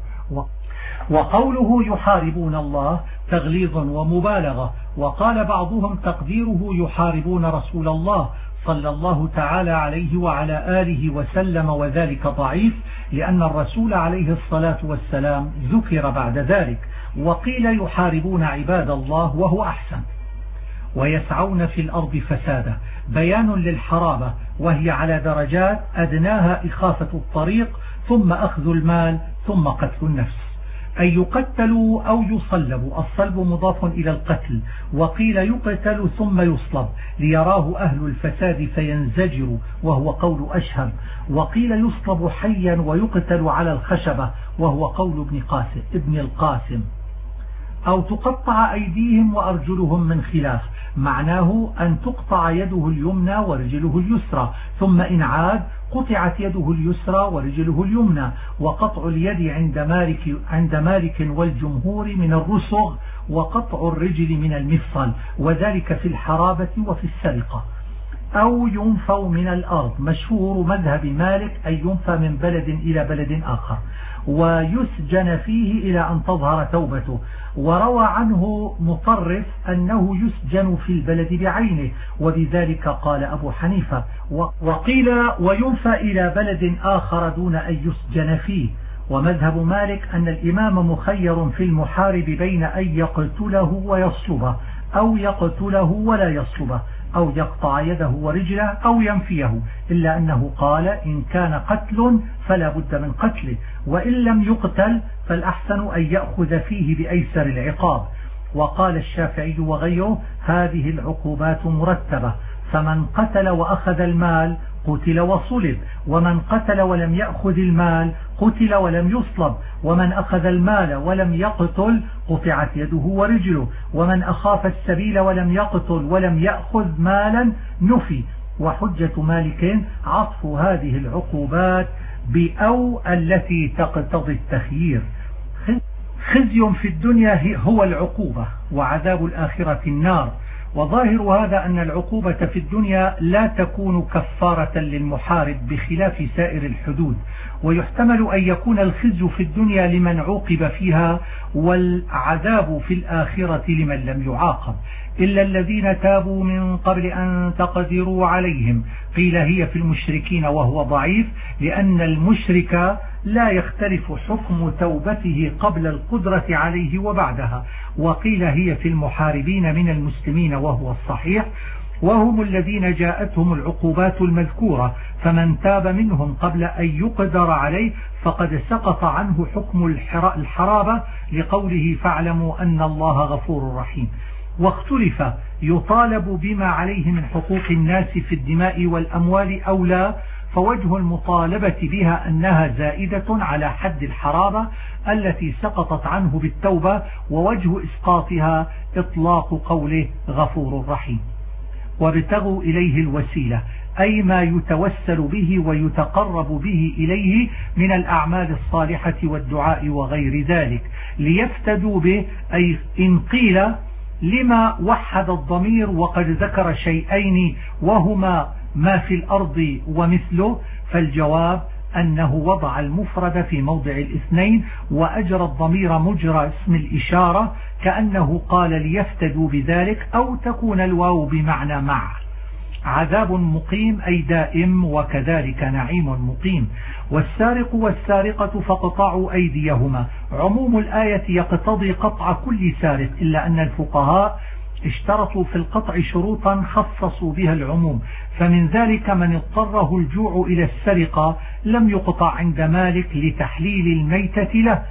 وقوله يحاربون الله تغليظ ومبالغة. وقال بعضهم تقديره يحاربون رسول الله صلى الله تعالى عليه وعلى آله وسلم، وذلك ضعيف لأن الرسول عليه الصلاة والسلام ذكر بعد ذلك. وقيل يحاربون عباد الله وهو أحسن. ويسعون في الأرض فسادا بيان للحرابة، وهي على درجات، أدناها إخافة الطريق، ثم أخذ المال، ثم قتل النفس. أن يقتلوا أو يصلبوا، الصلب مضاف إلى القتل. وقيل يقتل ثم يصلب ليراه أهل الفساد فينزجروا، وهو قول أشهب. وقيل يصلب حيا ويقتل على الخشبة، وهو قول ابن القاسم. أو تقطع أيديهم وأرجلهم من خلاف، معناه أن تقطع يده اليمنى ورجله اليسرى، ثم إن عاد قطعت يده اليسرى ورجله اليمنى. وقطع اليد عند مالك والجمهور من الرسغ، وقطع الرجل من المفصل، وذلك في الحرابة وفي السرقة. أو ينفوا من الأرض، مشهور مذهب مالك أن ينفى من بلد إلى بلد آخر، ويسجن فيه إلى أن تظهر توبته. وروى عنه مطرف أنه يسجن في البلد بعينه، وبذلك قال أبو حنيفة. وقيل وينفى إلى بلد آخر دون أن يسجن فيه. ومذهب مالك أن الإمام مخير في المحارب بين أن يقتله ويصلبه، أو يقتله ولا يصلبه، أو يقطع يده ورجله، أو ينفيه، إلا أنه قال إن كان قتل فلا بد من قتله، وإن لم يقتل فالأحسن أن يأخذ فيه بأيسر العقاب. وقال الشافعي وغيره هذه العقوبات مرتبة، فمن قتل وأخذ المال قتل وصلب، ومن قتل ولم يأخذ المال قتل ولم يصلب، ومن أخذ المال ولم يقتل قطعت يده ورجله، ومن أخاف السبيل ولم يقتل ولم يأخذ مالا نفي. وحجة مالك عطف هذه العقوبات بأو التي تقتضي التخيير. خزي في الدنيا هو العقوبة، وعذاب الآخرة النار. وظاهر هذا أن العقوبة في الدنيا لا تكون كفارة للمحارب بخلاف سائر الحدود، ويحتمل أن يكون الخزي في الدنيا لمن عوقب فيها، والعذاب في الآخرة لمن لم يعاقب، إلا الذين تابوا من قبل أن تقدروا عليهم. قيل هي في المشركين وهو ضعيف، لأن المشرك لا يختلف حكم توبته قبل القدرة عليه وبعدها. وقيل هي في المحاربين من المسلمين وهو الصحيح، وهم الذين جاءتهم العقوبات المذكورة، فمن تاب منهم قبل أن يقدر عليه فقد سقط عنه حكم الحرابة لقوله فاعلموا أن الله غفور رحيم. واختلف يطالب بما عليه من حقوق الناس في الدماء والأموال أو لا، فوجه المطالبة بها أنها زائدة على حد الحرابة التي سقطت عنه بالتوبة، ووجه إسقاطها إطلاق قوله غفور رحيم. وابتغوا إليه الوسيلة أي ما يتوسل به ويتقرب به إليه من الأعمال الصالحة والدعاء وغير ذلك ليفتدوا به. أي إن قيل لما وحد الضمير وقد ذكر شيئين وهما ما في الأرض ومثله، فالجواب أنه وضع المفرد في موضع الاثنين وأجرى الضمير مجرى اسم الإشارة، كأنه قال ليفتدوا بذلك، أو تكون الواو بمعنى مع. عذاب مقيم أي دائم، وكذلك نعيم مقيم. والسارق والسارقة فاقطعوا أيديهما. عموم الآية يقتضي قطع كل سارق، إلا أن الفقهاء اشترطوا في القطع شروطا خصصوا بها العموم، فمن ذلك من اضطره الجوع إلى السرقة لم يقطع عند مالك لتحليل الميتة له،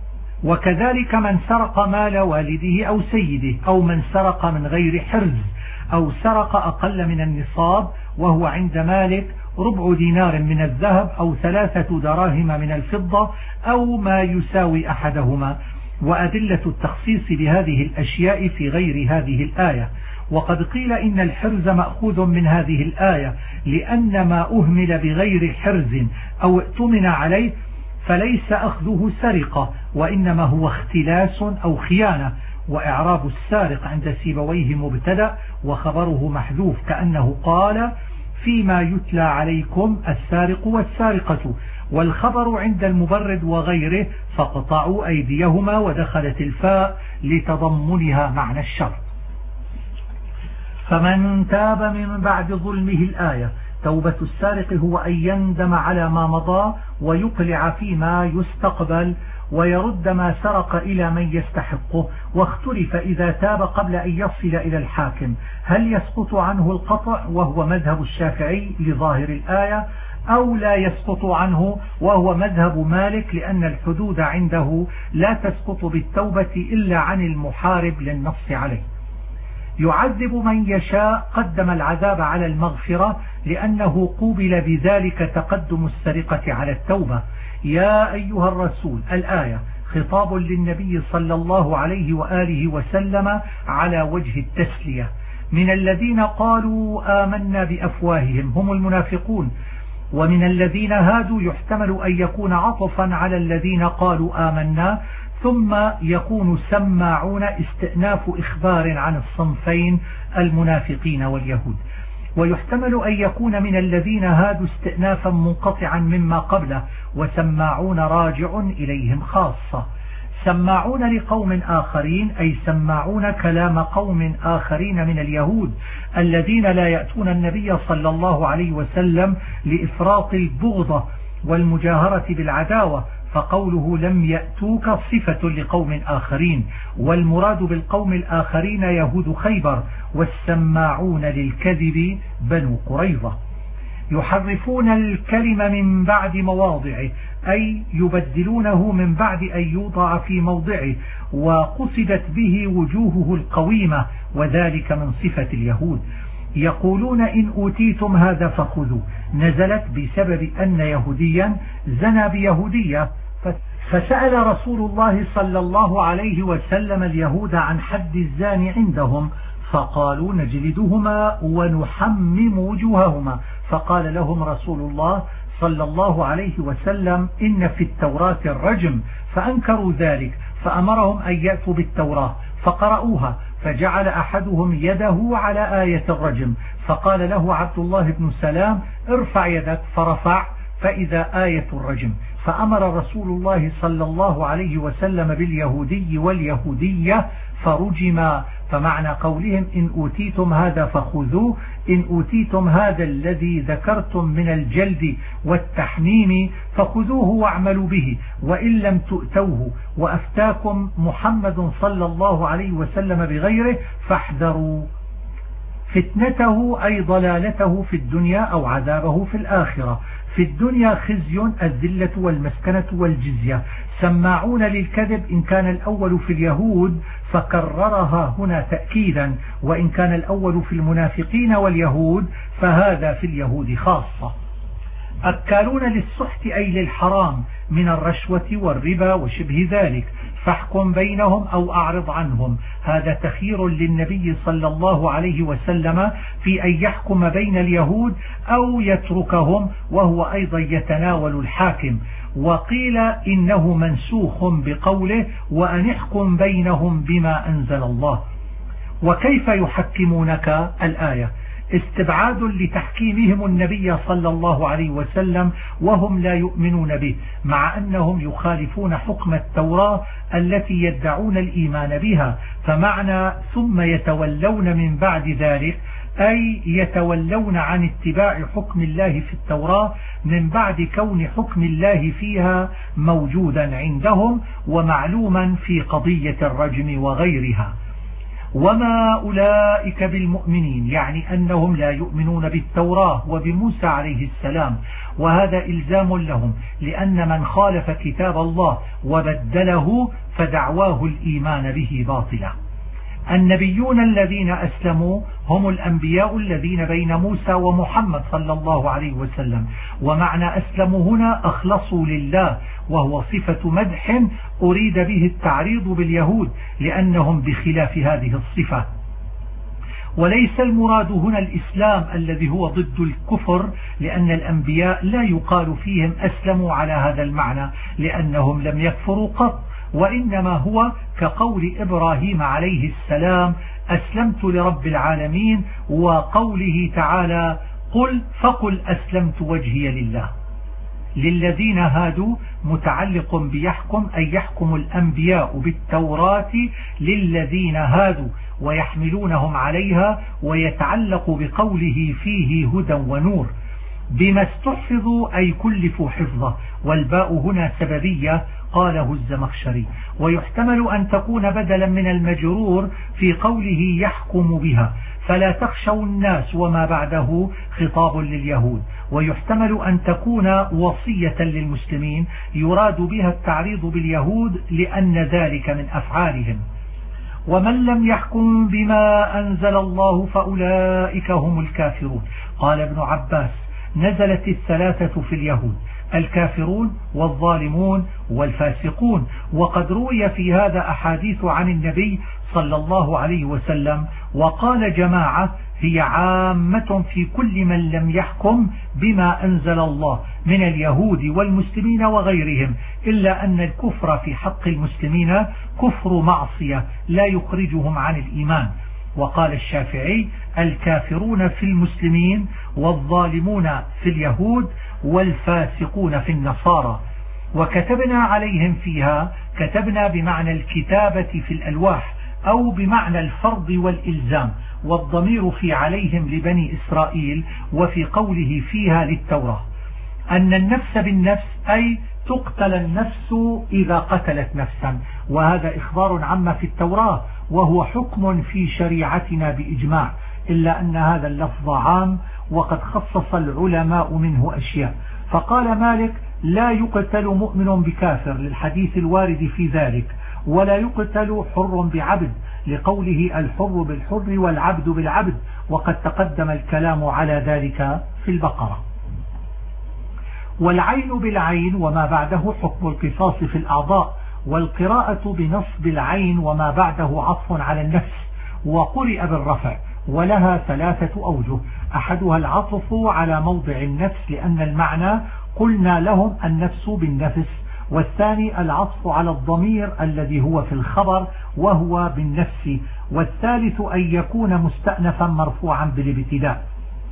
وكذلك من سرق مال والده أو سيده، أو من سرق من غير حرز، أو سرق أقل من النصاب وهو عند مالك ربع دينار من الذهب أو 3 دراهم من الفضة أو ما يساوي أحدهما. وأدلة التخصيص بهذه الأشياء في غير هذه الآية. وقد قيل إن الحرز مأخوذ من هذه الآية، لأن ما أهمل بغير حرز أو ائتمن عليه فليس أخذه سرقة، وإنما هو اختلاس أو خيانة. وإعراب السارق عند سيبويه مبتدأ وخبره محذوف، كأنه قال فيما يتلى عليكم السارق والسارقة، والخبر عند المبرد وغيره فاقطعوا أيديهما، ودخلت الفاء لتضمنها معنى الشر. فمن تاب من بعد ظلمه الآية. توبة السارق هو أن يندم على ما مضى ويقلع فيما يستقبل ويرد ما سرق إلى من يستحقه. واختلف إذا تاب قبل أن يصل إلى الحاكم هل يسقط عنه القطع وهو مذهب الشافعي لظاهر الآية، أو لا يسقط عنه وهو مذهب مالك، لأن الحدود عنده لا تسقط بالتوبة إلا عن المحارب للنص عليه. يعذب من يشاء، قدم العذاب على المغفرة لأنه قوبل بذلك تقدم السرقة على التوبة. يا أيها الرسول الآية خطاب للنبي صلى الله عليه وآله وسلم على وجه التسلية. من الذين قالوا آمنا بأفواههم هم المنافقون، ومن الذين هادوا يحتمل أن يكون عطفا على الذين قالوا آمنا، ثم يكون سماعون استئناف إخبار عن الصنفين المنافقين واليهود. ويحتمل أن يكون من الذين هادوا استئنافا منقطعا مما قبله، وسماعون راجع إليهم خاصة. سماعون لقوم آخرين أي سماعون كلام قوم آخرين من اليهود الذين لا يأتون النبي صلى الله عليه وسلم لإفراط البغضة والمجاهرة بالعداوة، فقوله لم يأتوك صفة لقوم آخرين، والمراد بالقوم الآخرين يهود خيبر، والسماعون للكذب بنو قريظة. يحرفون الكلم من بعد مواضعه أي يبدلونه من بعد أن يوضع في موضعه، وقصدت به وجوهه القويمة، وذلك من صفة اليهود. يقولون إن أوتيتم هذا فخذوا، نزلت بسبب أن يهوديا زنى بيهودية، فسأل رسول الله صلى الله عليه وسلم اليهود عن حد الزاني عندهم، فقالوا نجلدهما ونحمم وجوههما، فقال لهم رسول الله صلى الله عليه وسلم إن في التوراة الرجم، فأنكروا ذلك، فأمرهم أن يأتوا بالتوراة فقرأوها، فجعل أحدهم يده على آية الرجم، فقال له عبد الله بن سلام ارفع يدك، فرفع، فإذا آية الرجم، فأمر رسول الله صلى الله عليه وسلم باليهودي واليهودية فرجما. فمعنى قولهم إن أوتيتم هذا فخذوه، إن أوتيتم هذا الذي ذكرتم من الجلد والتحميم فخذوه واعملوا به، وإن لم تؤتوه وأفتاكم محمد صلى الله عليه وسلم بغيره فاحذروا فتنته أي ضلالته في الدنيا أو عذابه في الآخرة. في الدنيا خزي الذلة والمسكنة والجزية، سماعون للكذب إن كان الأول في اليهود فكررها هنا تأكيدا، وإن كان الأول في المنافقين واليهود فهذا في اليهود خاصة. أكالون للسحت أي للحرام من الرشوة والربا وشبه ذلك، فاحكم بينهم أو أعرض عنهم. هذا تخير للنبي صلى الله عليه وسلم في أن يحكم بين اليهود أو يتركهم، وهو أيضا يتناول الحاكم. وقيل إنه منسوخ بقوله وأن احكم بينهم بما أنزل الله. وكيف يحكمونك الآية استبعاد لتحكيمهم النبي صلى الله عليه وسلم وهم لا يؤمنون به، مع أنهم يخالفون حكم التوراة التي يدعون الإيمان بها. فمعنى ثم يتولون من بعد ذلك أي يتولون عن اتباع حكم الله في التوراة من بعد كون حكم الله فيها موجودا عندهم ومعلوما في قضية الرجم وغيرها. وما أولئك بالمؤمنين، يعني أنهم لا يؤمنون بالتوراة وبموسى عليه السلام، وهذا إلزام لهم، لأن من خالف كتاب الله وبدله فدعواه الإيمان به باطلا. النبيون الذين أسلموا هم الأنبياء الذين بين موسى ومحمد صلى الله عليه وسلم، ومعنى أسلموا هنا أخلصوا لله، وهو صفة مدح أريد به التعريض باليهود لأنهم بخلاف هذه الصفة. وليس المراد هنا الإسلام الذي هو ضد الكفر، لأن الأنبياء لا يقال فيهم أسلموا على هذا المعنى لأنهم لم يكفروا قط، وإنما هو كقول إبراهيم عليه السلام أسلمت لرب العالمين، وقوله تعالى فقل أسلمت وجهي لله. للذين هادوا متعلق بيحكم أي يحكم الأنبياء بالتوراة للذين هادوا ويحملونهم عليها، ويتعلق بقوله فيه هدى ونور. بما استحفظوا أي كلفوا حفظه، والباء هنا سببية قاله الزمخشري. ويحتمل أن تكون بدلا من المجرور في قوله يحكم بها، فلا تخشوا الناس وما بعده خطاب لليهود. ويحتمل أن تكون وصية للمسلمين يراد بها التعريض باليهود لأن ذلك من أفعالهم. ومن لم يحكم بما أنزل الله فأولئك هم الكافرون. قال ابن عباس نزلت الثلاثة في اليهود، الكافرون والظالمون والفاسقون. وقد روي في هذا أحاديث عن النبي صلى الله عليه وسلم، وقال جماعة هي عامة في كل من لم يحكم بما أنزل الله من اليهود والمسلمين وغيرهم، إلا أن الكفر في حق المسلمين كفر معصية لا يخرجهم عن الإيمان. وقال الشافعي الكافرون في المسلمين والظالمون في اليهود والفاسقون في النصارى. وكتبنا عليهم فيها، كتبنا بمعنى الكتابة في الألواح أو بمعنى الفرض والإلزام، والضمير في عليهم لبني إسرائيل، وفي قوله فيها للتوراة، أن النفس بالنفس أي تقتل النفس إذا قتلت نفسا، وهذا إخبار عما في التوراة وهو حكم في شريعتنا بإجماع، إلا أن هذا اللفظ عام وقد خصص العلماء منه أشياء. فقال مالك لا يقتل مؤمن بكافر للحديث الوارد في ذلك، ولا يقتل حر بعبد لقوله الحر بالحر والعبد بالعبد، وقد تقدم الكلام على ذلك في البقرة. والعين بالعين وما بعده حكم القصاص في الأعضاء، والقراءة بنصب العين وما بعده عطف على النفس، وقرئ بالرفع، ولها ثلاثة أوجه. أحدها العطف على موضع النفس لأن المعنى قلنا لهم النفس بالنفس، والثاني العطف على الضمير الذي هو في الخبر وهو بالنفس، والثالث أن يكون مستأنفا مرفوعا بالابتداء.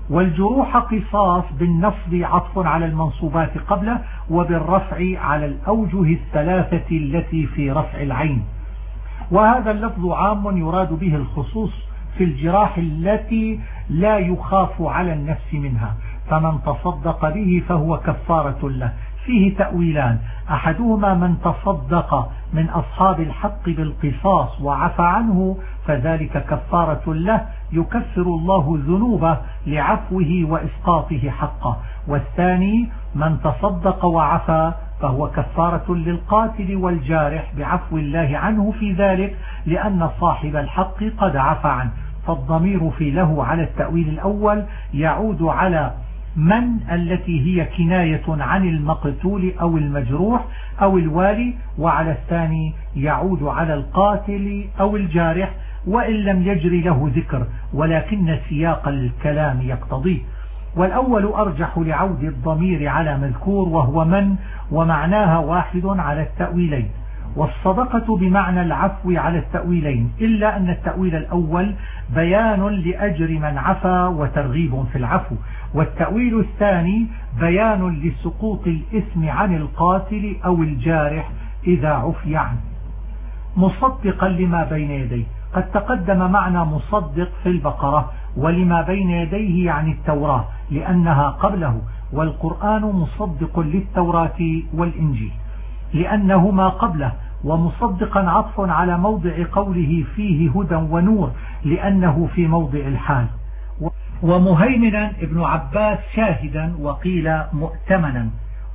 والجروح قصاص بالنصب عطف على المنصوبات قبله، وبالرفع على الأوجه الثلاثة التي في رفع العين. وهذا اللفظ عام يراد به الخصوص في الجراح التي لا يخاف على النفس منها، فمن تصدق به فهو كفارة له. فيه تأويلان: أحدهما من تصدق من أصحاب الحق بالقصاص وعفى عنه فذلك كفارة له يكفر الله ذنوبه لعفوه وإسقاطه حقه، والثاني من تصدق وعفى فهو كفارة للقاتل والجارح بعفو الله عنه في ذلك، لأن صاحب الحق قد عفى عنه. فالضمير في له على التأويل الأول يعود على من التي هي كناية عن المقتول أو المجروح أو الوالي، وعلى الثاني يعود على القاتل أو الجارح وإن لم يجري له ذكر، ولكن سياق الكلام يقتضيه. والأول أرجح لعود الضمير على مذكور وهو من، ومعناها واحد على التأويلين، والصدقة بمعنى العفو على التأويلين، إلا أن التأويل الأول بيان لأجر من عفا وترغيب في العفو، والتأويل الثاني بيان لسقوط الإثم عن القاتل أو الجارح إذا عفي عنه. مصدقا لما بين يديه، قد تقدم معنى مصدق في البقرة، ولما بين يديه يعني التوراة لأنها قبله، والقرآن مصدق للتوراة والإنجيل لأنهما قبله، ومصدقا عطف على موضع قوله فيه هدى ونور لأنه في موضع الحال، ومهيمنا ابن عباس شاهدا وقيل مؤتمنا.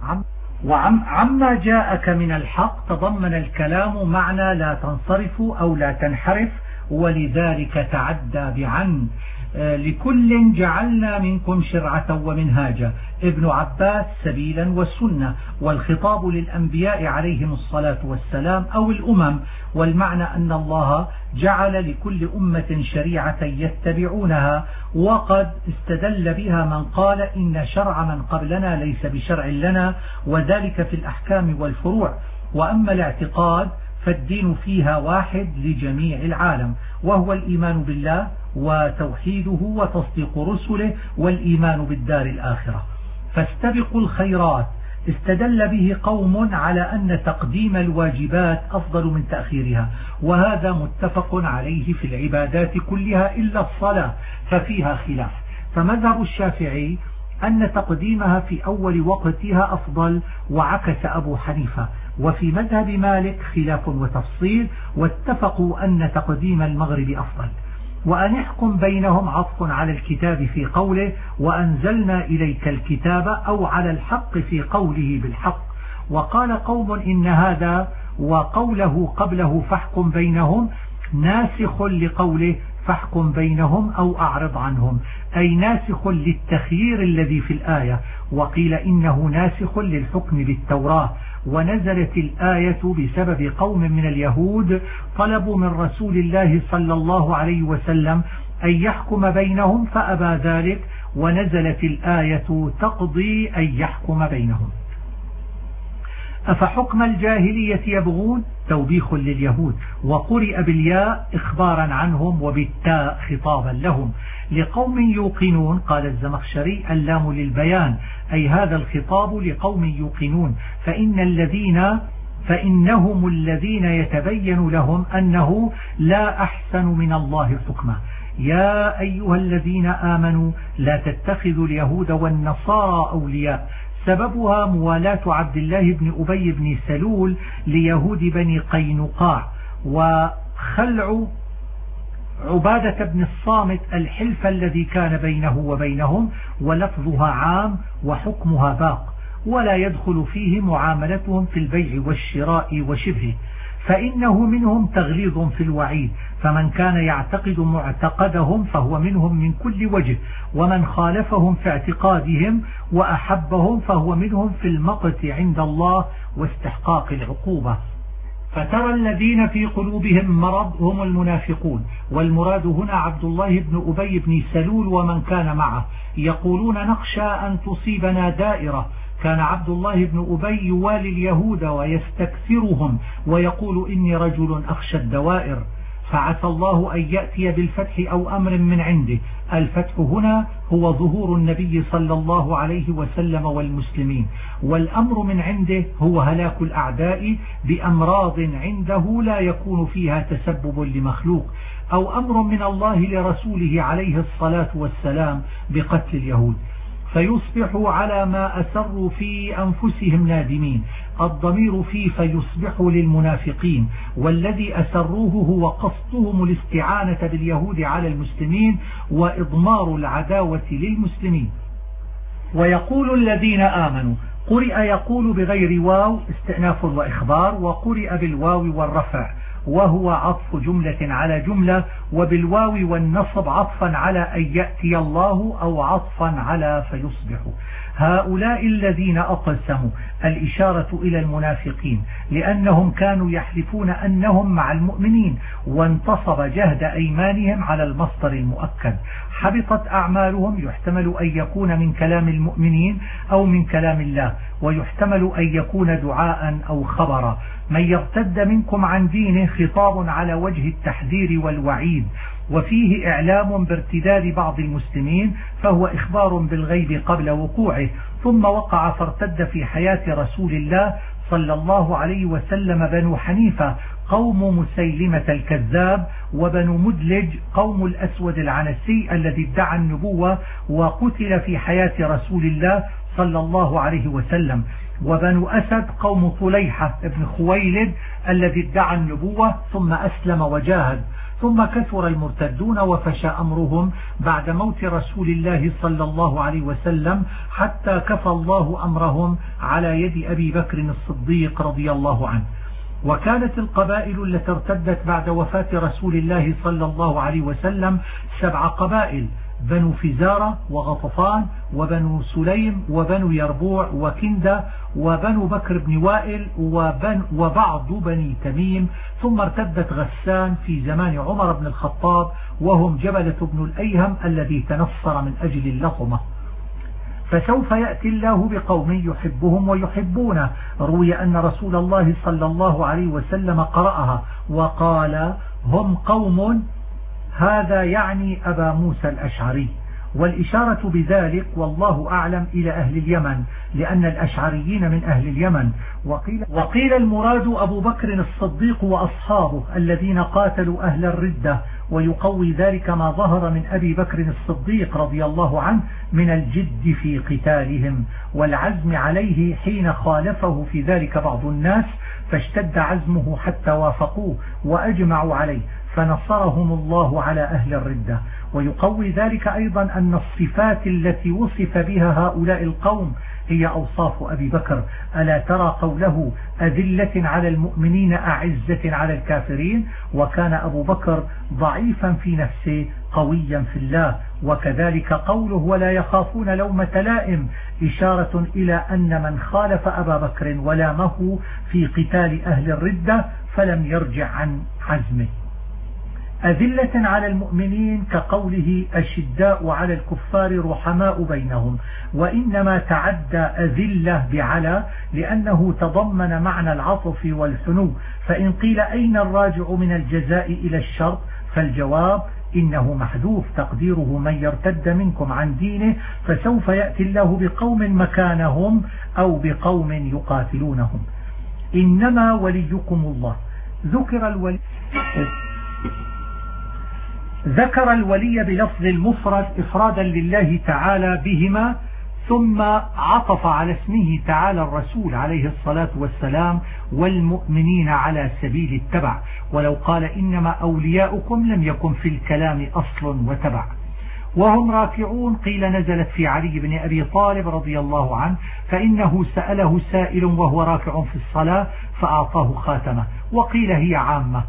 وعما جاءك من الحق تضمن الكلام معنى لا تنصرف أو لا تنحرف، ولذلك تعدى بعن لكل جعلنا منكم شرعة ومنهاجا، ابن عباس سبيلا والسنة، والخطاب للأنبياء عليهم الصلاة والسلام أو الأمم، والمعنى أن الله جعل لكل أمة شريعة يتبعونها، وقد استدل بها من قال إن شرع من قبلنا ليس بشرع لنا، وذلك في الأحكام والفروع. وأما الاعتقاد فالدين فيها واحد لجميع العالم، وهو الإيمان بالله وتوحيده وتصديق رسله والإيمان بالدار الآخرة. فاستبقوا الخيرات استدل به قوم على أن تقديم الواجبات أفضل من تأخيرها، وهذا متفق عليه في العبادات كلها إلا الصلاة ففيها خلاف، فمذهب الشافعي أن تقديمها في أول وقتها أفضل، وعكس أبو حنيفة. وفي مذهب مالك خلاف وتفصيل، واتفقوا أن تقديم المغرب أفضل. وأن يحكم بينهم عطف على الكتاب في قوله وأنزلنا إليك الكتاب، أو على الحق في قوله بالحق. وقال قوم إن هذا وقوله قبله فاحكم بينهم ناسخ لقوله فاحكم بينهم أو أعرض عنهم، أي ناسخ للتخيير الذي في الآية. وقيل إنه ناسخ للحكم بالتوراة، ونزلت الآية بسبب قوم من اليهود طلبوا من رسول الله صلى الله عليه وسلم أن يحكم بينهم فأبى ذلك، ونزلت الآية تقضي أن يحكم بينهم. أفحكم الجاهلية يبغون توبيخ لليهود، وقرئ بالياء إخبارا عنهم وبالتاء خطابا لهم. لقوم يوقنون قال الزمخشري اللام للبيان، أي هذا الخطاب لقوم يوقنون، فإنهم الذين يتبين لهم أنه لا أحسن من الله حكما. يا أيها الذين آمنوا لا تتخذوا اليهود والنصارى أولياء، سببها موالاة عبد الله بن أبي بن سلول ليهود بني قينقاع، وخلع عبادة بن الصامت الحلف الذي كان بينه وبينهم، ولفظها عام وحكمها باق، ولا يدخل فيه معاملتهم في البيع والشراء وشبهه، فإنه منهم تغليظ في الوعيد، فمن كان يعتقد معتقدهم فهو منهم من كل وجه، ومن خالفهم في اعتقادهم وأحبهم فهو منهم في المقت عند الله واستحقاق العقوبة. فترى الذين في قلوبهم مرض هم المنافقون، والمراد هنا عبد الله بن أبي بن سلول ومن كان معه، يقولون نخشى أن تصيبنا دائرة. كان عبد الله بن أبي يوالي اليهود ويستكثرهم ويقول إني رجل أخشى الدوائر، فعسى الله أن يأتي بالفتح أو أمر من عنده. الفتح هنا هو ظهور النبي صلى الله عليه وسلم والمسلمين، والأمر من عنده هو هلاك الأعداء بأمراض عنده لا يكون فيها تسبب لمخلوق، أو أمر من الله لرسوله عليه الصلاة والسلام بقتل اليهود، فيصبحوا على ما أسروا في أنفسهم نادمين. الضمير فيه فيصبحوا للمنافقين، والذي أسروه هو قصدهم الاستعانة باليهود على المسلمين وإضمار العداوة للمسلمين. ويقول الذين آمنوا، قرئ يقول بغير واو استئناف وإخبار، وقرئ بالواو والرفع، وهو عطف جملة على جملة، وبالواو والنصب عطفا على أن يأتي الله أو عطفا على فيصبحوا. هؤلاء الذين أقسموا، الإشارة إلى المنافقين، لأنهم كانوا يحلفون أنهم مع المؤمنين، وانتصب جهد أيمانهم على المصدر المؤكد. حبطت أعمالهم، يحتمل أن يكون من كلام المؤمنين أو من كلام الله، ويحتمل أن يكون دعاء أو خبرا. من يرتد منكم عن دينه خطاب على وجه التحذير والوعيد، وفيه إعلام بارتداد بعض المسلمين، فهو إخبار بالغيب قبل وقوعه، ثم وقع فارتد في حياة رسول الله صلى الله عليه وسلم بنو حنيفة قوم مسيلمة الكذاب، وبنو مدلج قوم الأسود العنسي الذي ادعى النبوة وقتل في حياة رسول الله صلى الله عليه وسلم، وبنو أسد قوم طليحة بن خويلد الذي ادعى النبوة ثم أسلم وجاهد. ثم كثر المرتدون وفشى أمرهم بعد موت رسول الله صلى الله عليه وسلم، حتى كفى الله أمرهم على يد أبي بكر الصديق رضي الله عنه. وكانت القبائل التي ارتدت بعد وفاة رسول الله صلى الله عليه وسلم 7 قبائل: بنو فزارة وغطفان وبنو سليم وبنو يربوع وكندة وبنو بكر بن وائل وبعض بني تميم. ثم ارتدت غسان في زمان عمر بن الخطاب، وهم جبلة بن الأيهم الذي تنصر من أجل اللطمة. فسوف يأتي الله بقوم يحبهم ويحبونه. روي أن رسول الله صلى الله عليه وسلم قرأها وقال: هم قوم، هذا يعني أبا موسى الأشعري. والإشارة بذلك والله أعلم إلى أهل اليمن، لأن الأشعريين من أهل اليمن. وقيل المراد أبو بكر الصديق وأصحابه الذين قاتلوا أهل الردة، ويقوي ذلك ما ظهر من أبي بكر الصديق رضي الله عنه من الجد في قتالهم والعزم عليه، حين خالفه في ذلك بعض الناس فاشتد عزمه حتى وافقوه وأجمعوا عليه، فنصرهم الله على أهل الردة. ويقوي ذلك أيضا أن الصفات التي وصف بها هؤلاء القوم هي أوصاف أبي بكر. ألا ترى قوله: أذلة على المؤمنين أعزة على الكافرين؟ وكان أبو بكر ضعيفا في نفسه قويا في الله. وكذلك قوله: ولا يخافون لومة لائم، إشارة إلى أن من خالف أبا بكر ولامه في قتال أهل الردة فلم يرجع عن عزمه. أذلة على المؤمنين كقوله: أشداء على الكفار رحماء بينهم، وإنما تعدى أذلة بعلى لأنه تضمن معنى العطف والحنو. فإن قيل أين الراجع من الجزاء إلى الشرط، فالجواب إنه محذوف تقديره: من يرتد منكم عن دينه فسوف يأتي الله بقوم مكانهم أو بقوم يقاتلونهم. إنما وليكم الله. ذكر الولي بلفظ المفرد إفرادا لله تعالى بهما، ثم عطف على اسمه تعالى الرسول عليه الصلاة والسلام والمؤمنين على سبيل التبع. ولو قال إنما أولياؤكم لم يكن في الكلام أصل وتبع. وهم راكعون قيل نزلت في علي بن أبي طالب رضي الله عنه، فإنه سأله سائل وهو راكع في الصلاة فأعطاه خاتمه. وقيل هي عامة.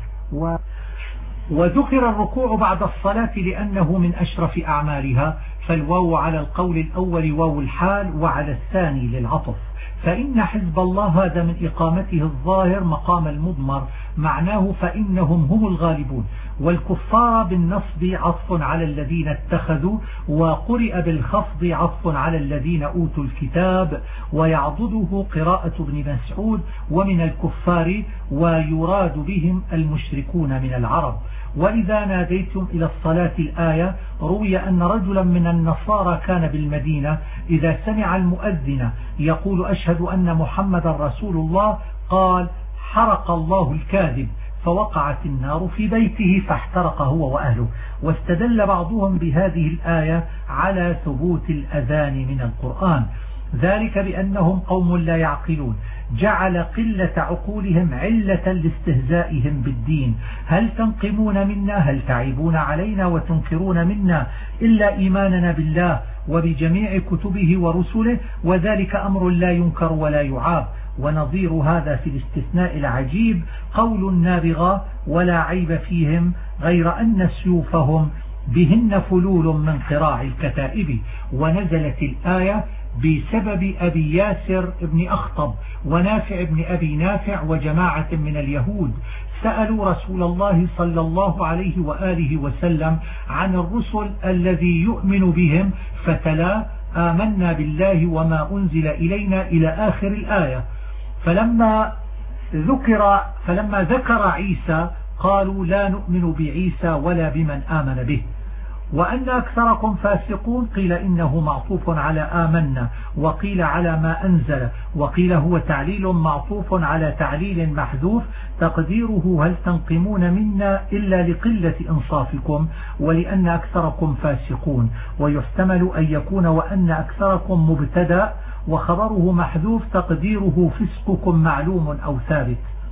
وذكر الركوع بعد الصلاة لأنه من أشرف أعمالها، فالواو على القول الأول واو الحال، وعلى الثاني للعطف. فإن حزب الله هذا من إقامته الظاهر مقام المضمر، معناه فإنهم هم الغالبون. والكفار بالنصب عطف على الذين اتخذوا، وقرئ بالخفض عطف على الذين أوتوا الكتاب، ويعضده قراءة ابن مسعود ومن الكفار، ويراد بهم المشركون من العرب. وإذا ناديتم إلى الصلاة الآية. روي أن رجلا من النصارى كان بالمدينة إذا سمع المؤذن يقول أشهد أن محمد رسول الله قال حرق الله الكاذب، فوقعت النار في بيته فاحترق هو وأهله. واستدل بعضهم بهذه الآية على ثبوت الأذان من القرآن، ذلك بأنهم قوم لا يعقلون، جعل قلة عقولهم علة لاستهزائهم بالدين. هل تنقمون منا؟ هل تعيبون علينا وتنكرون منا إلا إيماننا بالله وبجميع كتبه ورسله؟ وذلك أمر لا ينكر ولا يعاب. ونظير هذا في الاستثناء العجيب قول النابغة ولا عيب فيهم غير أن سيوفهم بهن فلول من قراع الكتائب. ونزلت الآية بسبب أبي ياسر ابن أخطب ونافع ابن أبي نافع وجماعة من اليهود سألوا رسول الله صلى الله عليه وآله وسلم عن الرسل الذي يؤمن بهم، فتلا آمنا بالله وما أنزل إلينا إلى آخر الآية. فلما ذكر عيسى قالوا لا نؤمن بعيسى ولا بمن آمن به. وأن أكثركم فاسقون قيل إنه معطوف على آمنا، وقيل على ما أنزل، وقيل هو تعليل معطوف على تعليل محذوف تقديره هل تنقمون منا إلا لقلة إنصافكم ولأن أكثركم فاسقون. ويحتمل أن يكون وأن أكثركم مبتدأ وخبره محذوف تقديره فسقكم معلوم أو ثابت.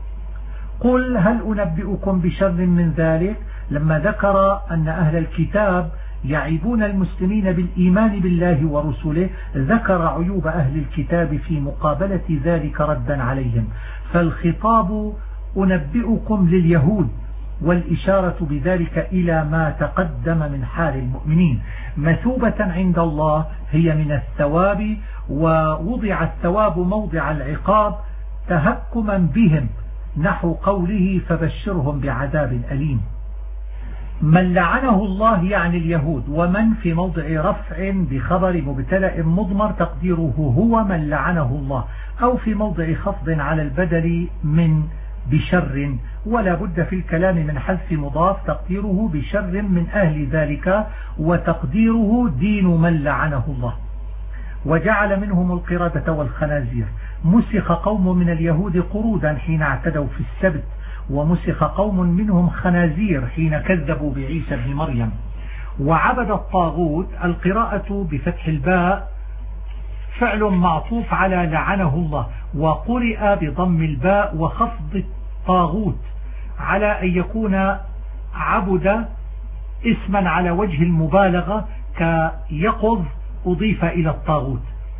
قل هل أنبئكم بشر من ذلك؟ لما ذكر أن أهل الكتاب يعيبون المسلمين بالإيمان بالله ورسله ذكر عيوب أهل الكتاب في مقابلة ذلك ردا عليهم، فالخطاب أنبئكم لليهود، والإشارة بذلك إلى ما تقدم من حال المؤمنين. مثوبة عند الله هي من الثواب، ووضع الثواب موضع العقاب تهكما بهم، نحو قوله فبشرهم بعذاب أليم. من لعنه الله يعني اليهود، ومن في موضع رفع بخبر مبتلأ مضمر تقديره هو من لعنه الله، أو في موضع خفض على البدل من بشر، ولا بد في الكلام من حذف مضاف تقديره بشر من أهل ذلك، وتقديره دين من لعنه الله. وجعل منهم القردة والخنازير. مسخ قوم من اليهود قرودا حين اعتدوا في السبت، ومسخ قوم منهم خنازير حين كذبوا بعيسى بن مريم. وعبد الطاغوت، القراءة بفتح الباء فعل معطوف على لعنه الله، وقرئ بضم الباء وخفض الطاغوت على أن يكون عبد اسما على وجه المبالغة كيقظ أضيف إلى الطاغوت.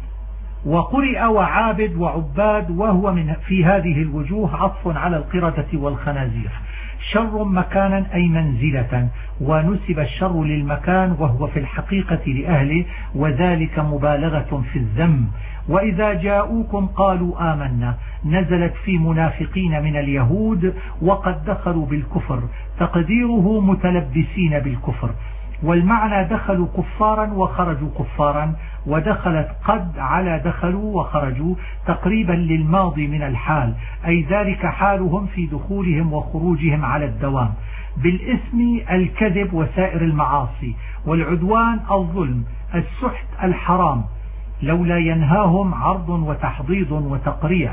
وقرئ وعابد وعباد، وهو من في هذه الوجوه عطف على القردة والخنازير. شر مكانا أي منزلة، ونسب الشر للمكان وهو في الحقيقة لأهله، وذلك مبالغة في الذم. وإذا جاءوكم قالوا آمنا نزلت في منافقين من اليهود وقد دخلوا بالكفر، تقديره متلبسين بالكفر. والمعنى دخلوا كفارا وخرجوا كفارا، ودخلت قد على دخلوا وخرجوا تقريبا للماضي من الحال، أي ذلك حالهم في دخولهم وخروجهم على الدوام. بالاسم الكذب وسائر المعاصي، والعدوان الظلم، السحت الحرام، لولا ينهاهم عرض وتحضيض وتقريع.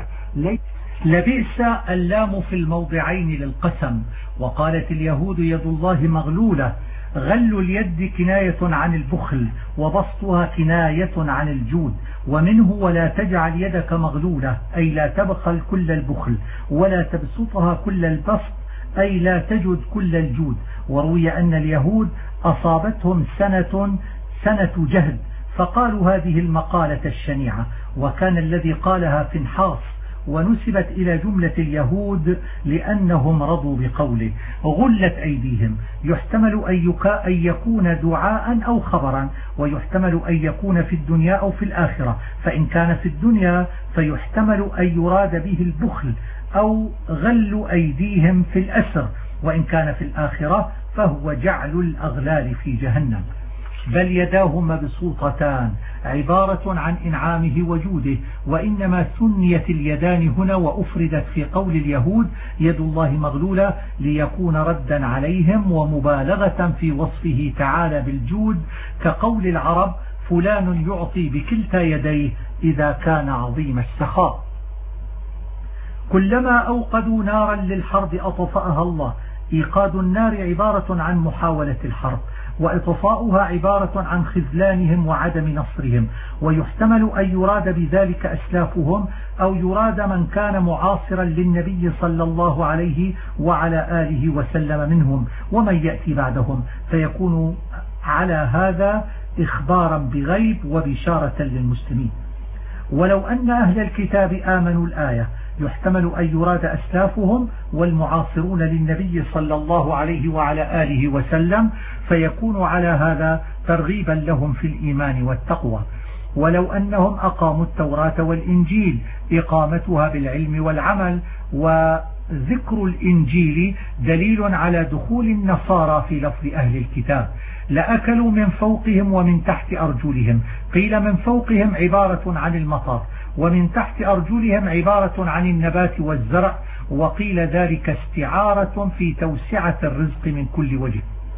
لبئس اللام في الموضعين للقسم. وقالت اليهود يد الله مغلولة، غل اليد كناية عن البخل، وبسطها كناية عن الجود. ومنه ولا تجعل يدك مغلولة، أي لا تبخل كل البخل، ولا تبسطها كل البسط، أي لا تجد كل الجود. وروي أن اليهود أصابتهم سنة جهد، فقالوا هذه المقالة الشنيعة، وكان الذي قالها فنحاص، ونسبت إلى جملة اليهود لأنهم رضوا بقوله. غلت أيديهم، يحتمل أن يكون دعاء أو خبرا، ويحتمل أن يكون في الدنيا أو في الآخرة. فإن كان في الدنيا فيحتمل أن يراد به البخل أو غل أيديهم في الأسر، وإن كان في الآخرة فهو جعل الأغلال في جهنم. بل يداه مبسوطتان عبارة عن إنعامه وجوده، وإنما ثنيت اليدان هنا وأفردت في قول اليهود يد الله مغلولة ليكون ردا عليهم ومبالغة في وصفه تعالى بالجود، كقول العرب فلان يعطي بكلتا يديه إذا كان عظيم السخاء. كلما أوقدوا نارا للحرب أطفأها الله. إيقاد النار عبارة عن محاولة الحرب، وإطفاؤها عبارة عن خذلانهم وعدم نصرهم، ويحتمل أن يراد بذلك أسلافهم أو يراد من كان معاصرا للنبي صلى الله عليه وعلى آله وسلم منهم ومن يأتي بعدهم، فيكون على هذا إخبارا بغيب وبشارة للمسلمين. ولو أن أهل الكتاب آمنوا الآية يحتمل أن يراد أسلافهم والمعاصرون للنبي صلى الله عليه وعلى آله وسلم، فيكون على هذا ترغيبا لهم في الإيمان والتقوى. ولو أنهم أقاموا التوراة والإنجيل إقامتها بالعلم والعمل، وذكر الإنجيل دليل على دخول النصارى في لفظ أهل الكتاب، لأكلوا من فوقهم ومن تحت أرجلهم. قيل من فوقهم عبارة عن المطر، ومن تحت أرجلهم عبارة عن النبات والزرع، وقيل ذلك استعارة في توسعة الرزق من كل وجه.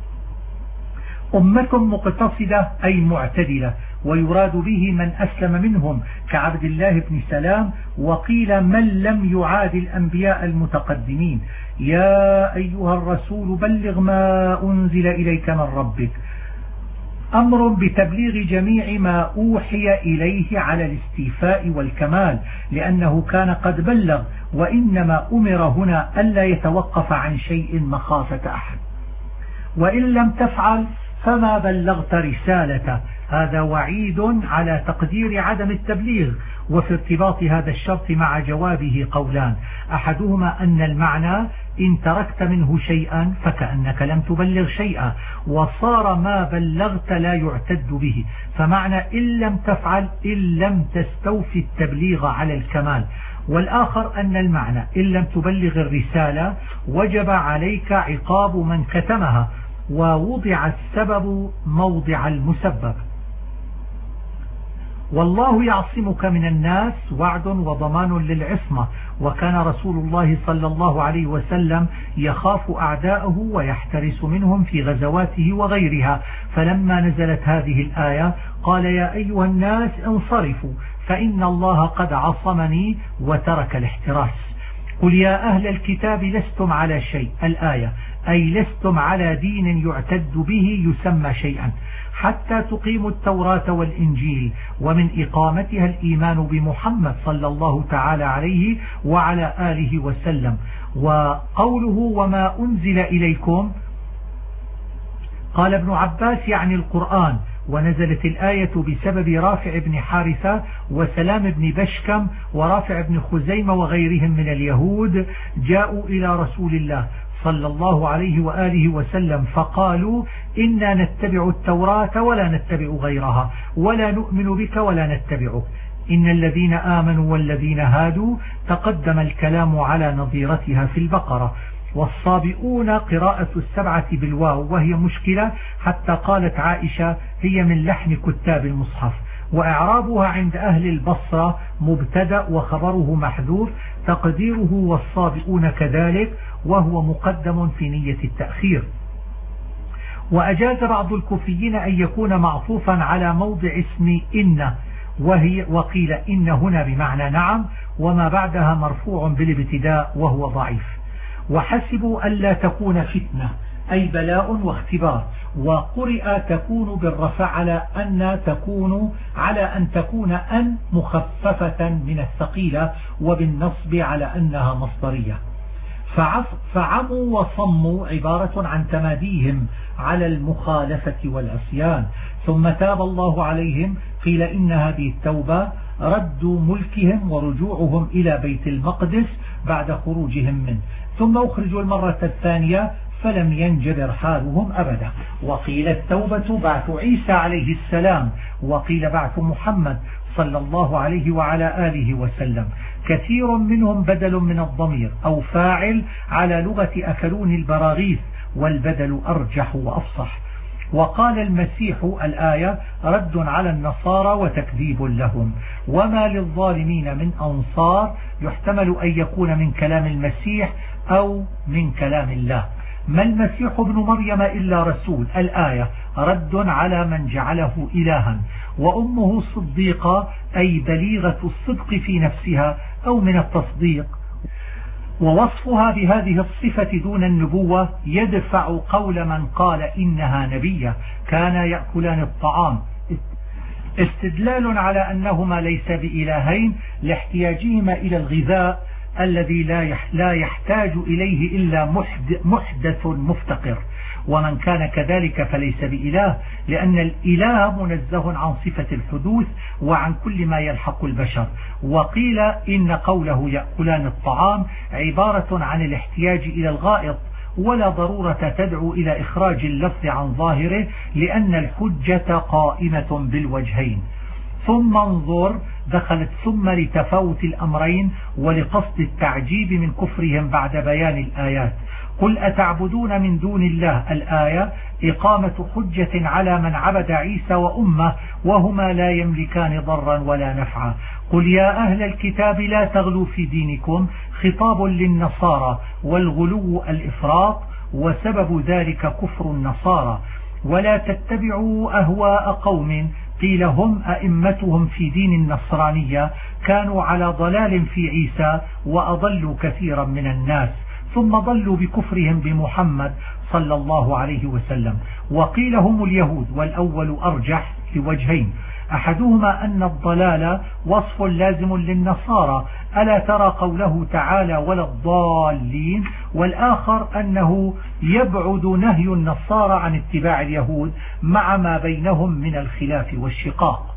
أمة مقتصدة أي معتدلة، ويراد به من أسلم منهم كعبد الله بن سلام، وقيل من لم يعاد الأنبياء المتقدمين. يا أيها الرسول بلغ ما أنزل إليك من ربك، أمر بتبليغ جميع ما أوحي إليه على الاستيفاء والكمال، لأنه كان قد بلغ، وإنما أمر هنا ألا يتوقف عن شيء مخافة أحد. وإن لم تفعل فما بلغت رسالته، هذا وعيد على تقدير عدم التبليغ. وفي ارتباط هذا الشرط مع جوابه قولان، أحدهما أن المعنى إن تركت منه شيئا فكأنك لم تبلغ شيئا، وصار ما بلغت لا يعتد به، فمعنى إن لم تفعل إن لم تستوفي التبليغ على الكمال. والآخر أن المعنى إن لم تبلغ الرسالة وجب عليك عقاب من كتمها، ووضع السبب موضع المسبب. والله يعصمك من الناس وعد وضمان للعصمة، وكان رسول الله صلى الله عليه وسلم يخاف أعداءه ويحترس منهم في غزواته وغيرها، فلما نزلت هذه الآية قال يا أيها الناس انصرفوا فإن الله قد عصمني وترك الاحتراس. قل يا أهل الكتاب لستم على شيء، الآية أي لستم على دين يعتد به يسمى شيئا حتى تقيموا التوراة والإنجيل، ومن إقامتها الإيمان بمحمد صلى الله تعالى عليه وعلى آله وسلم. وقوله وما أنزل إليكم، قال ابن عباس يعني القرآن، ونزلت الآية بسبب رافع بن حارثة وسلام بن بشكم ورافع بن خزيمة وغيرهم من اليهود، جاءوا إلى رسول الله صلى الله عليه وآله وسلم فقالوا إنا نتبع التوراة ولا نتبع غيرها، ولا نؤمن بك ولا نتبعك. إن الذين آمنوا والذين هادوا تقدم الكلام على نظيرتها في البقرة. والصابئون قراءة السبعة بالواو وهي مشكلة، حتى قالت عائشة هي من لحن كتاب المصحف. وإعرابها عند أهل البصرة مبتدأ وخبره محذوف، تقديره والصابئون كذلك، وهو مقدم في نية التأخير. وأجاز بعض الكوفيين أن يكون معطوفا على موضع اسم إن، وقيل إن هنا بمعنى نعم، وما بعدها مرفوع بالابتداء وهو ضعيف. وحسبوا ألا تكون فتنة أي بلاء واختبار، وقرئ تكون بالرفع على أن تكون أن مخففة من الثقيلة، وبالنصب على أنها مصدرية. فعموا وصموا عبارة عن تماديهم على المخالفة والعصيان، ثم تاب الله عليهم. قيل إن هذه التوبة رد ملكهم ورجوعهم إلى بيت المقدس بعد خروجهم منه، ثم أخرجوا المرة الثانية فلم ينجبر حالهم أبدا. وقيل التوبة بعث عيسى عليه السلام، وقيل بعث محمد صلى الله عليه وعلى آله وسلم. كثير منهم بدل من الضمير أو فاعل على لغة أكلون البراغيث، والبدل أرجح وأفصح. وقال المسيح الآية رد على النصارى وتكذيب لهم. وما للظالمين من أنصار يحتمل أن يكون من كلام المسيح أو من كلام الله. ما المسيح ابن مريم إلا رسول الآية رد على من جعله إلها. وأمه صديقة أي بليغة الصدق في نفسها أو من التصديق. ووصفها بهذه الصفة دون النبوة يدفع قول من قال إنها نبية كان يأكلان الطعام، استدلال على أنهما ليس بإلهين لاحتياجهما إلى الغذاء الذي لا يحتاج إليه إلا محدث مفتقر. ومن كان كذلك فليس بإله، لأن الإله منزه عن صفة الحدوث وعن كل ما يلحق البشر. وقيل إن قوله يأكلان الطعام عبارة عن الاحتياج إلى الغائط، ولا ضرورة تدعو إلى إخراج اللفظ عن ظاهره، لأن الحجة قائمة بالوجهين. ثم انظر دخلت ثم لتفاوت الأمرين ولقصد التعجيب من كفرهم بعد بيان الآيات. قل أتعبدون من دون الله الآية إقامة حجة على من عبد عيسى وأمه وهما لا يملكان ضرا ولا نفعا. قل يا أهل الكتاب لا تغلوا في دينكم خطاب للنصارى، والغلو الإفراط، وسبب ذلك كفر النصارى. ولا تتبعوا أهواء قوم قيل هم أئمتهم في دين النصرانية كانوا على ضلال في عيسى وأضلوا كثيرا من الناس، ثم ضلوا بكفرهم بمحمد صلى الله عليه وسلم. وقيل هم اليهود، والأول أرجح لوجهين: أحدهما أن الضلال وصف لازم للنصارى، ألا ترى قوله تعالى ولا الضالين، والآخر أنه يبعد نهي النصارى عن اتباع اليهود مع ما بينهم من الخلاف والشقاق.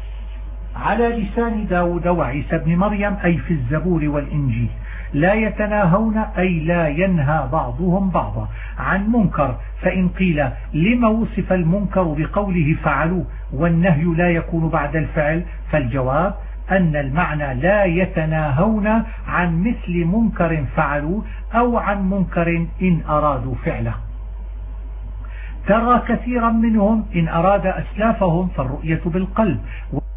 على لسان داود وعيسى بن مريم أي في الزبور والإنجيل. لا يتناهون أي لا ينهى بعضهم بعضا عن منكر، فإن قيل لما وصف المنكر بقوله فعلوا والنهي لا يكون بعد الفعل، فالجواب أن المعنى لا يتناهون عن مثل منكر فعلوا أو عن منكر إن أرادوا فعله. ترى كثيرا منهم إن أراد أسلافهم فالرؤية بالقلب،